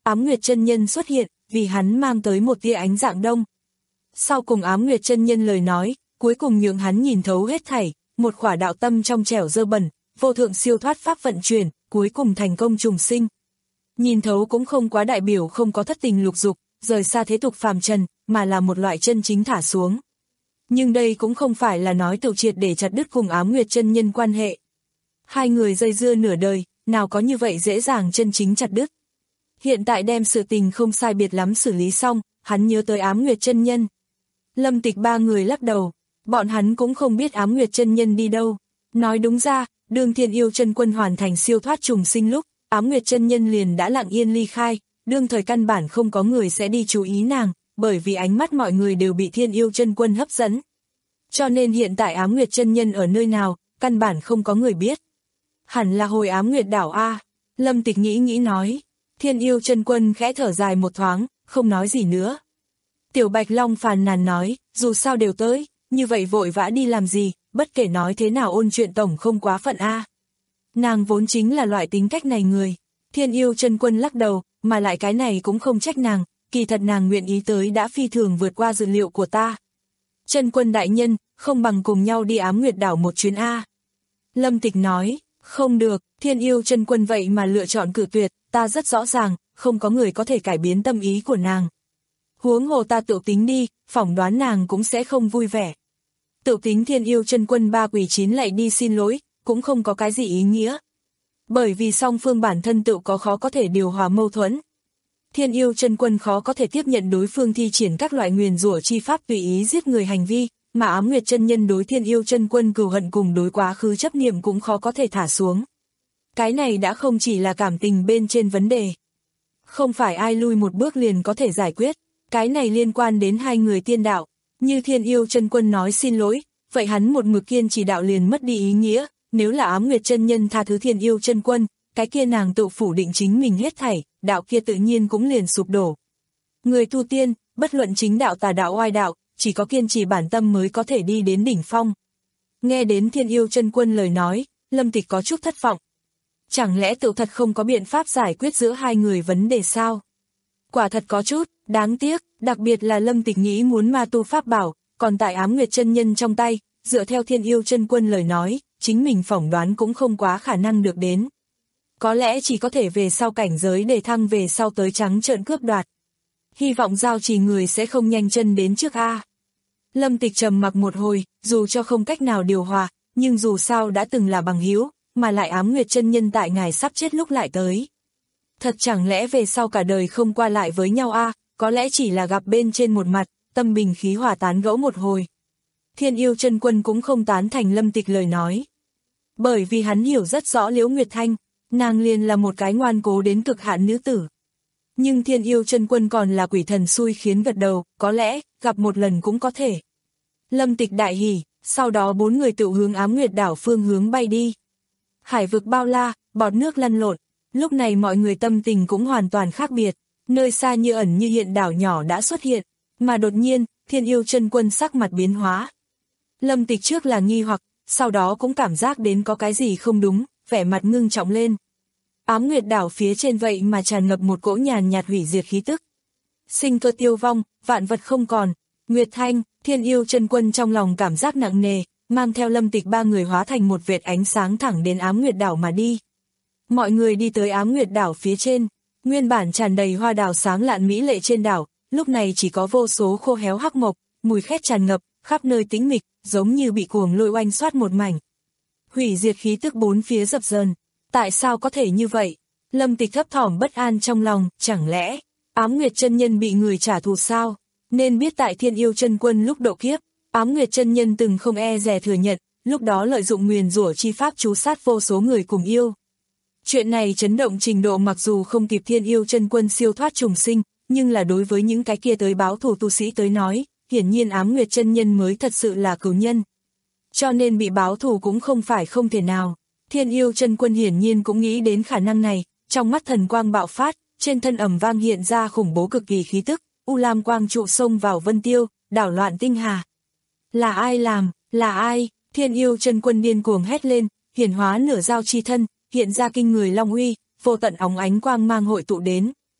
Ám Nguyệt chân nhân xuất hiện, vì hắn mang tới một tia ánh dạng đông. Sau cùng Ám Nguyệt chân nhân lời nói, cuối cùng nhường hắn nhìn thấu hết thảy, một khỏa đạo tâm trong trẻo dơ bẩn, vô thượng siêu thoát pháp vận chuyển, cuối cùng thành công trùng sinh. Nhìn thấu cũng không quá đại biểu không có thất tình lục dục, rời xa thế tục phàm trần, mà là một loại chân chính thả xuống. Nhưng đây cũng không phải là nói tự triệt để chặt đứt cùng Ám Nguyệt chân nhân quan hệ. Hai người dây dưa nửa đời, nào có như vậy dễ dàng chân chính chặt đứt. Hiện tại đem sự tình không sai biệt lắm xử lý xong, hắn nhớ tới Ám Nguyệt chân nhân. Lâm Tịch ba người lắc đầu, bọn hắn cũng không biết Ám Nguyệt chân nhân đi đâu. Nói đúng ra, đương Thiên Yêu chân quân hoàn thành siêu thoát trùng sinh lúc, Ám Nguyệt chân nhân liền đã lặng yên ly khai, đương thời căn bản không có người sẽ đi chú ý nàng, bởi vì ánh mắt mọi người đều bị Thiên Yêu chân quân hấp dẫn. Cho nên hiện tại Ám Nguyệt chân nhân ở nơi nào, căn bản không có người biết. Hẳn là hồi Ám Nguyệt đảo a. Lâm Tịch nghĩ nghĩ nói. Thiên Yêu chân quân khẽ thở dài một thoáng, không nói gì nữa. Tiểu Bạch Long phàn nàn nói, dù sao đều tới, như vậy vội vã đi làm gì, bất kể nói thế nào ôn chuyện tổng không quá phận a. Nàng vốn chính là loại tính cách này người. Thiên Yêu chân quân lắc đầu, mà lại cái này cũng không trách nàng, kỳ thật nàng nguyện ý tới đã phi thường vượt qua dự liệu của ta. Chân quân đại nhân, không bằng cùng nhau đi Ám Nguyệt đảo một chuyến a. Lâm Tịch nói, không được, Thiên Yêu chân quân vậy mà lựa chọn cự tuyệt, ta rất rõ ràng, không có người có thể cải biến tâm ý của nàng. Huống hồ ta tự tính đi, phỏng đoán nàng cũng sẽ không vui vẻ. Tự tính Thiên Yêu chân quân ba quỷ chín lại đi xin lỗi, cũng không có cái gì ý nghĩa. Bởi vì song phương bản thân tự có khó có thể điều hòa mâu thuẫn. Thiên Yêu chân quân khó có thể tiếp nhận đối phương thi triển các loại nguyền rủa chi pháp tùy ý giết người hành vi, mà Ám Nguyệt chân nhân đối Thiên Yêu chân quân cừu hận cùng đối quá khứ chấp niệm cũng khó có thể thả xuống. Cái này đã không chỉ là cảm tình bên trên vấn đề. Không phải ai lui một bước liền có thể giải quyết, cái này liên quan đến hai người tiên đạo. Như Thiên Yêu chân quân nói xin lỗi, vậy hắn một mực kiên trì đạo liền mất đi ý nghĩa, nếu là Ám Nguyệt chân nhân tha thứ Thiên Yêu chân quân, cái kia nàng tự phủ định chính mình hết thảy, đạo kia tự nhiên cũng liền sụp đổ. Người tu tiên, bất luận chính đạo tà đạo oai đạo, chỉ có kiên trì bản tâm mới có thể đi đến đỉnh phong. Nghe đến Thiên Yêu chân quân lời nói, Lâm Tịch có chút thất vọng. Chẳng lẽ tự thật không có biện pháp giải quyết giữa hai người vấn đề sao? Quả thật có chút, đáng tiếc, đặc biệt là Lâm Tịch nghĩ muốn ma tu pháp bảo, còn tại Ám Nguyệt chân nhân trong tay, dựa theo Thiên Yêu chân quân lời nói, chính mình phỏng đoán cũng không quá khả năng được đến. Có lẽ chỉ có thể về sau cảnh giới để thăng về sau tới trắng trợn cướp đoạt. Hy vọng giao trì người sẽ không nhanh chân đến trước a. Lâm Tịch trầm mặc một hồi, dù cho không cách nào điều hòa, nhưng dù sao đã từng là bằng hữu, mà lại Ám Nguyệt chân nhân tại ngài sắp chết lúc lại tới. Thật chẳng lẽ về sau cả đời không qua lại với nhau a, có lẽ chỉ là gặp bên trên một mặt, tâm bình khí hòa tán gẫu một hồi. Thiên Yêu chân quân cũng không tán thành Lâm Tịch lời nói. Bởi vì hắn hiểu rất rõ Liễu Nguyệt Thanh, nàng liền là một cái ngoan cố đến cực hạn nữ tử. Nhưng Thiên Yêu chân quân còn là quỷ thần xui khiến gật đầu, có lẽ, gặp một lần cũng có thể. Lâm Tịch đại hỉ, sau đó bốn người tự hướng Ám Nguyệt đảo phương hướng bay đi. Hải vực bao la, bọt nước lăn lộn, lúc này mọi người tâm tình cũng hoàn toàn khác biệt, nơi xa như ẩn như hiện đảo nhỏ đã xuất hiện, mà đột nhiên, Thiên Yêu chân quân sắc mặt biến hóa. Lâm Tịch trước là nghi hoặc, sau đó cũng cảm giác đến có cái gì không đúng, vẻ mặt ngưng trọng lên. Ám Nguyệt đảo phía trên vậy mà tràn ngập một cỗ nhàn nhạt hủy diệt khí tức. Sinh cơ tiêu vong, vạn vật không còn. Nguyệt Thanh, Thiên Yêu chân quân trong lòng cảm giác nặng nề, mang theo Lâm Tịch ba người hóa thành một vệt ánh sáng thẳng đến Ám Nguyệt đảo mà đi. Mọi người đi tới Ám Nguyệt đảo phía trên, nguyên bản tràn đầy hoa đào sáng lạn mỹ lệ trên đảo, lúc này chỉ có vô số khô héo hắc mộc, mùi khét tràn ngập, khắp nơi tĩnh mịch, giống như bị cuồng lôi oanh xoát một mảnh. Hủy diệt khí tức bốn phía dập dờn, tại sao có thể như vậy? Lâm Tịch thấp thỏm bất an trong lòng, chẳng lẽ Ám Nguyệt chân nhân bị người trả thù sao? Nên biết tại Thiên Yêu chân quân lúc độ kiếp, Ám Nguyệt chân nhân từng không e dè thừa nhận, lúc đó lợi dụng nguyền rủa chi pháp chú sát vô số người cùng yêu. Chuyện này chấn động trình độ mặc dù không kịp Thiên Yêu chân quân siêu thoát trùng sinh, nhưng là đối với những cái kia tới báo thù tu sĩ tới nói, hiển nhiên Ám Nguyệt chân nhân mới thật sự là cửu nhân. Cho nên bị báo thù cũng không phải không thể nào. Thiên Yêu chân quân hiển nhiên cũng nghĩ đến khả năng này, trong mắt thần quang bạo phát, trên thân ầm vang hiện ra khủng bố cực kỳ khí tức, u lam quang trụ xông vào vân tiêu, đảo loạn tinh hà. Là ai làm, là ai? Thiên Yêu chân quân điên cuồng hét lên, hiển hóa nửa dao chi thân, hiện ra kinh người long uy, vô tận óng ánh quang mang hội tụ đến.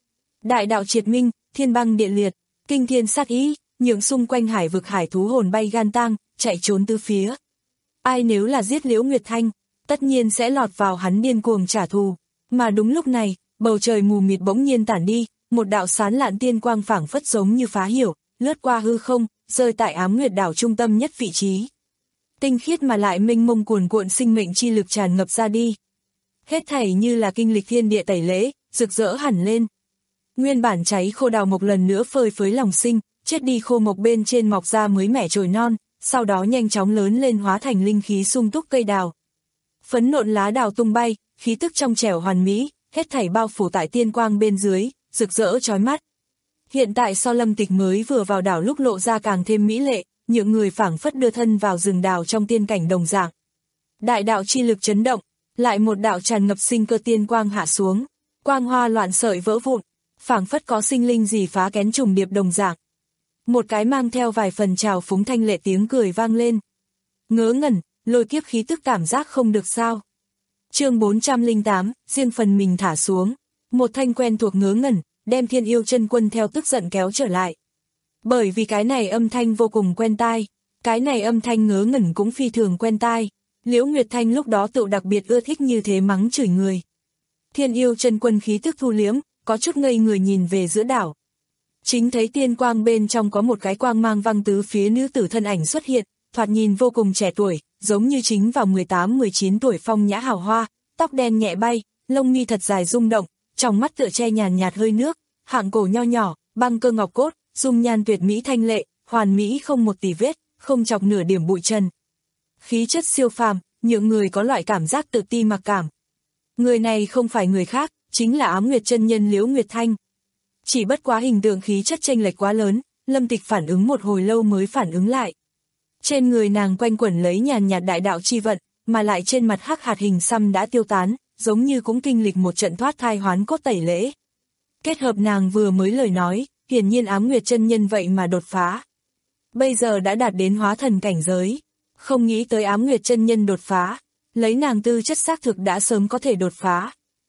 Đại đạo triệt minh, thiên băng địa liệt, kinh thiên sát ý, nhượng xung quanh hải vực hải thú hồn bay gan tang, chạy trốn tứ phía. Ai nếu là giết Liễu Nguyệt Thanh, tất nhiên sẽ lọt vào hắn điên cuồng trả thù. Mà đúng lúc này, bầu trời mù mịt bỗng nhiên tản đi, một đạo sán lạn tiên quang phảng phất giống như phá hiểu, lướt qua hư không, rơi tại Ám Nguyệt đảo trung tâm nhất vị trí. Tinh khiết mà lại mênh mông cuồn cuộn sinh mệnh chi lực tràn ngập ra đi. Hết thảy như là kinh lịch thiên địa tẩy lễ, rực rỡ hẳn lên. Nguyên bản cháy khô đào mộc lần nữa phơi phới lòng sinh, chết đi khô mộc bên trên mọc ra mới mẻ chồi non, sau đó nhanh chóng lớn lên hóa thành linh khí sung túc cây đào. Phấn nộn lá đào tung bay, khí tức trong trẻo hoàn mỹ, hết thảy bao phủ tại tiên quang bên dưới, rực rỡ chói mắt. Hiện tại so Lâm Tịch mới vừa vào đảo lúc lộ ra càng thêm mỹ lệ, những người phảng phất đưa thân vào rừng đào trong tiên cảnh đồng dạng. Đại đạo chi lực chấn động, lại một đạo tràn ngập sinh cơ tiên quang hạ xuống, quang hoa loạn sợi vỡ vụn, phảng phất có sinh linh gì phá kén trùng điệp đồng dạng. Một cái mang theo vài phần trào phúng thanh lệ tiếng cười vang lên. Ngớ ngẩn, lôi kiếp khí tức cảm giác không được sao. Chương bốn trăm lẻ tám, riêng phần mình thả xuống, một thanh quen thuộc ngớ ngẩn, đem Thiên Yêu Chân Quân theo tức giận kéo trở lại. Bởi vì cái này âm thanh vô cùng quen tai, cái này âm thanh ngớ ngẩn cũng phi thường quen tai. Liễu Nguyệt Thanh lúc đó tự đặc biệt ưa thích như thế mắng chửi người. Thiên Yêu Chân Quân khí tức thu liếm, có chút ngây người nhìn về giữa đảo. Chính thấy tiên quang bên trong có một cái quang mang văng tứ phía nữ tử thân ảnh xuất hiện, thoạt nhìn vô cùng trẻ tuổi, giống như chính vào mười tám mười chín tuổi phong nhã hào hoa, tóc đen nhẹ bay, lông mi thật dài rung động, trong mắt tựa che nhàn nhạt hơi nước, hạng cổ nho nhỏ, băng cơ ngọc cốt, dung nhan tuyệt mỹ thanh lệ, hoàn mỹ không một tì vết, không chọc nửa điểm bụi trần. Khí chất siêu phàm, những người có loại cảm giác tự ti mặc cảm. Người này không phải người khác, chính là Ám Nguyệt chân nhân Liễu Nguyệt Thanh. Chỉ bất quá hình tượng khí chất chênh lệch quá lớn, Lâm Tịch phản ứng một hồi lâu mới phản ứng lại. Trên người nàng quanh quẩn lấy nhàn nhạt đại đạo chi vận, mà lại trên mặt hắc hạt hình xăm đã tiêu tán, giống như cũng kinh lịch một trận thoát thai hoán cốt tẩy lễ. Kết hợp nàng vừa mới lời nói, hiển nhiên Ám Nguyệt chân nhân vậy mà đột phá. Bây giờ đã đạt đến hóa thần cảnh giới, không nghĩ tới Ám Nguyệt chân nhân đột phá, lấy nàng tư chất xác thực đã sớm có thể đột phá.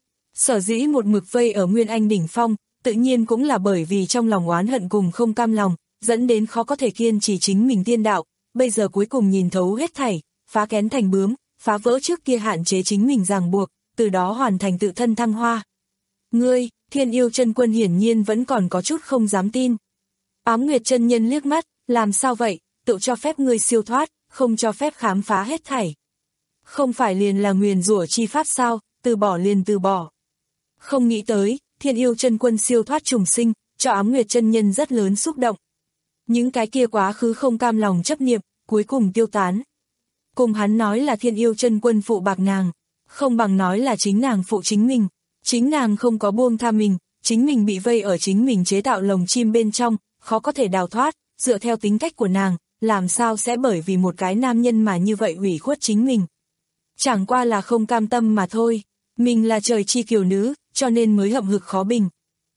Sở dĩ một mực vây ở Nguyên Anh đỉnh phong, tự nhiên cũng là bởi vì trong lòng oán hận cùng không cam lòng, dẫn đến khó có thể kiên trì chính mình tiên đạo, bây giờ cuối cùng nhìn thấu hết thảy, phá kén thành bướm, phá vỡ trước kia hạn chế chính mình ràng buộc, từ đó hoàn thành tự thân thăng hoa. Ngươi, Thiên Yêu Chân Quân hiển nhiên vẫn còn có chút không dám tin. Ám Nguyệt chân nhân liếc mắt, làm sao vậy, tự cho phép ngươi siêu thoát, không cho phép khám phá hết thảy. Không phải liền là nguyền rủa chi pháp sao, từ bỏ liền từ bỏ. Không nghĩ tới, Thiên Yêu Chân Quân siêu thoát trùng sinh, cho Ám Nguyệt chân nhân rất lớn xúc động. Những cái kia quá khứ không cam lòng chấp niệm, cuối cùng tiêu tán. Cùng hắn nói là Thiên Yêu Chân Quân phụ bạc nàng, không bằng nói là chính nàng phụ chính mình. Chính nàng không có buông tha mình, chính mình bị vây ở chính mình chế tạo lồng chim bên trong, khó có thể đào thoát, dựa theo tính cách của nàng, làm sao sẽ bởi vì một cái nam nhân mà như vậy ủy khuất chính mình. Chẳng qua là không cam tâm mà thôi, mình là trời chi kiều nữ, cho nên mới hậm hực khó bình.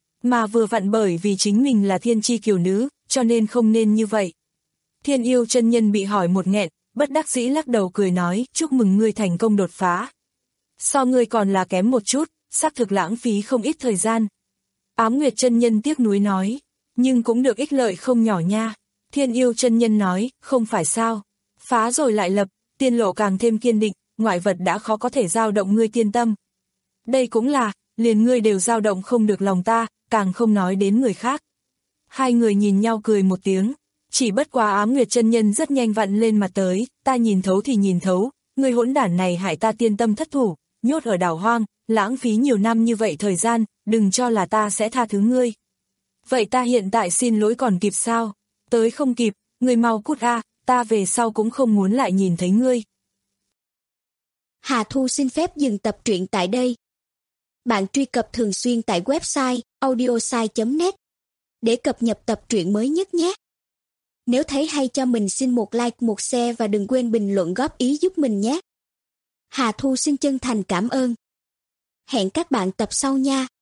Mà vừa vặn bởi vì chính mình là thiên chi kiều nữ, cho nên không nên như vậy. Thiên Yêu chân nhân bị hỏi một nghẹn, bất đắc dĩ lắc đầu cười nói, chúc mừng ngươi thành công đột phá. So ngươi còn là kém một chút, xác thực lãng phí không ít thời gian. Ám Nguyệt chân nhân tiếc nuối nói, nhưng cũng được ích lợi không nhỏ nha. Thiên Yêu chân nhân nói, không phải sao, phá rồi lại lập, tiên lộ càng thêm kiên định, ngoại vật đã khó có thể dao động ngươi tiên tâm. Đây cũng là, liền ngươi đều dao động không được lòng ta, càng không nói đến người khác. Hai người nhìn nhau cười một tiếng, chỉ bất quá Ám Nguyệt chân nhân rất nhanh vặn lên mặt tới, ta nhìn thấu thì nhìn thấu, người hỗn đản này hại ta tiên tâm thất thủ, nhốt ở đảo hoang, lãng phí nhiều năm như vậy thời gian, đừng cho là ta sẽ tha thứ ngươi. Vậy ta hiện tại xin lỗi còn kịp sao? Tới không kịp, ngươi mau cút a, ta về sau cũng không muốn lại nhìn thấy ngươi. Hà Thu xin phép dừng tập truyện tại đây. Bạn truy cập thường xuyên tại website audiosai chấm net để cập nhật tập truyện mới nhất nhé. Nếu thấy hay cho mình xin một like, một share và đừng quên bình luận góp ý giúp mình nhé. Hà Thu xin chân thành cảm ơn. Hẹn các bạn tập sau nha.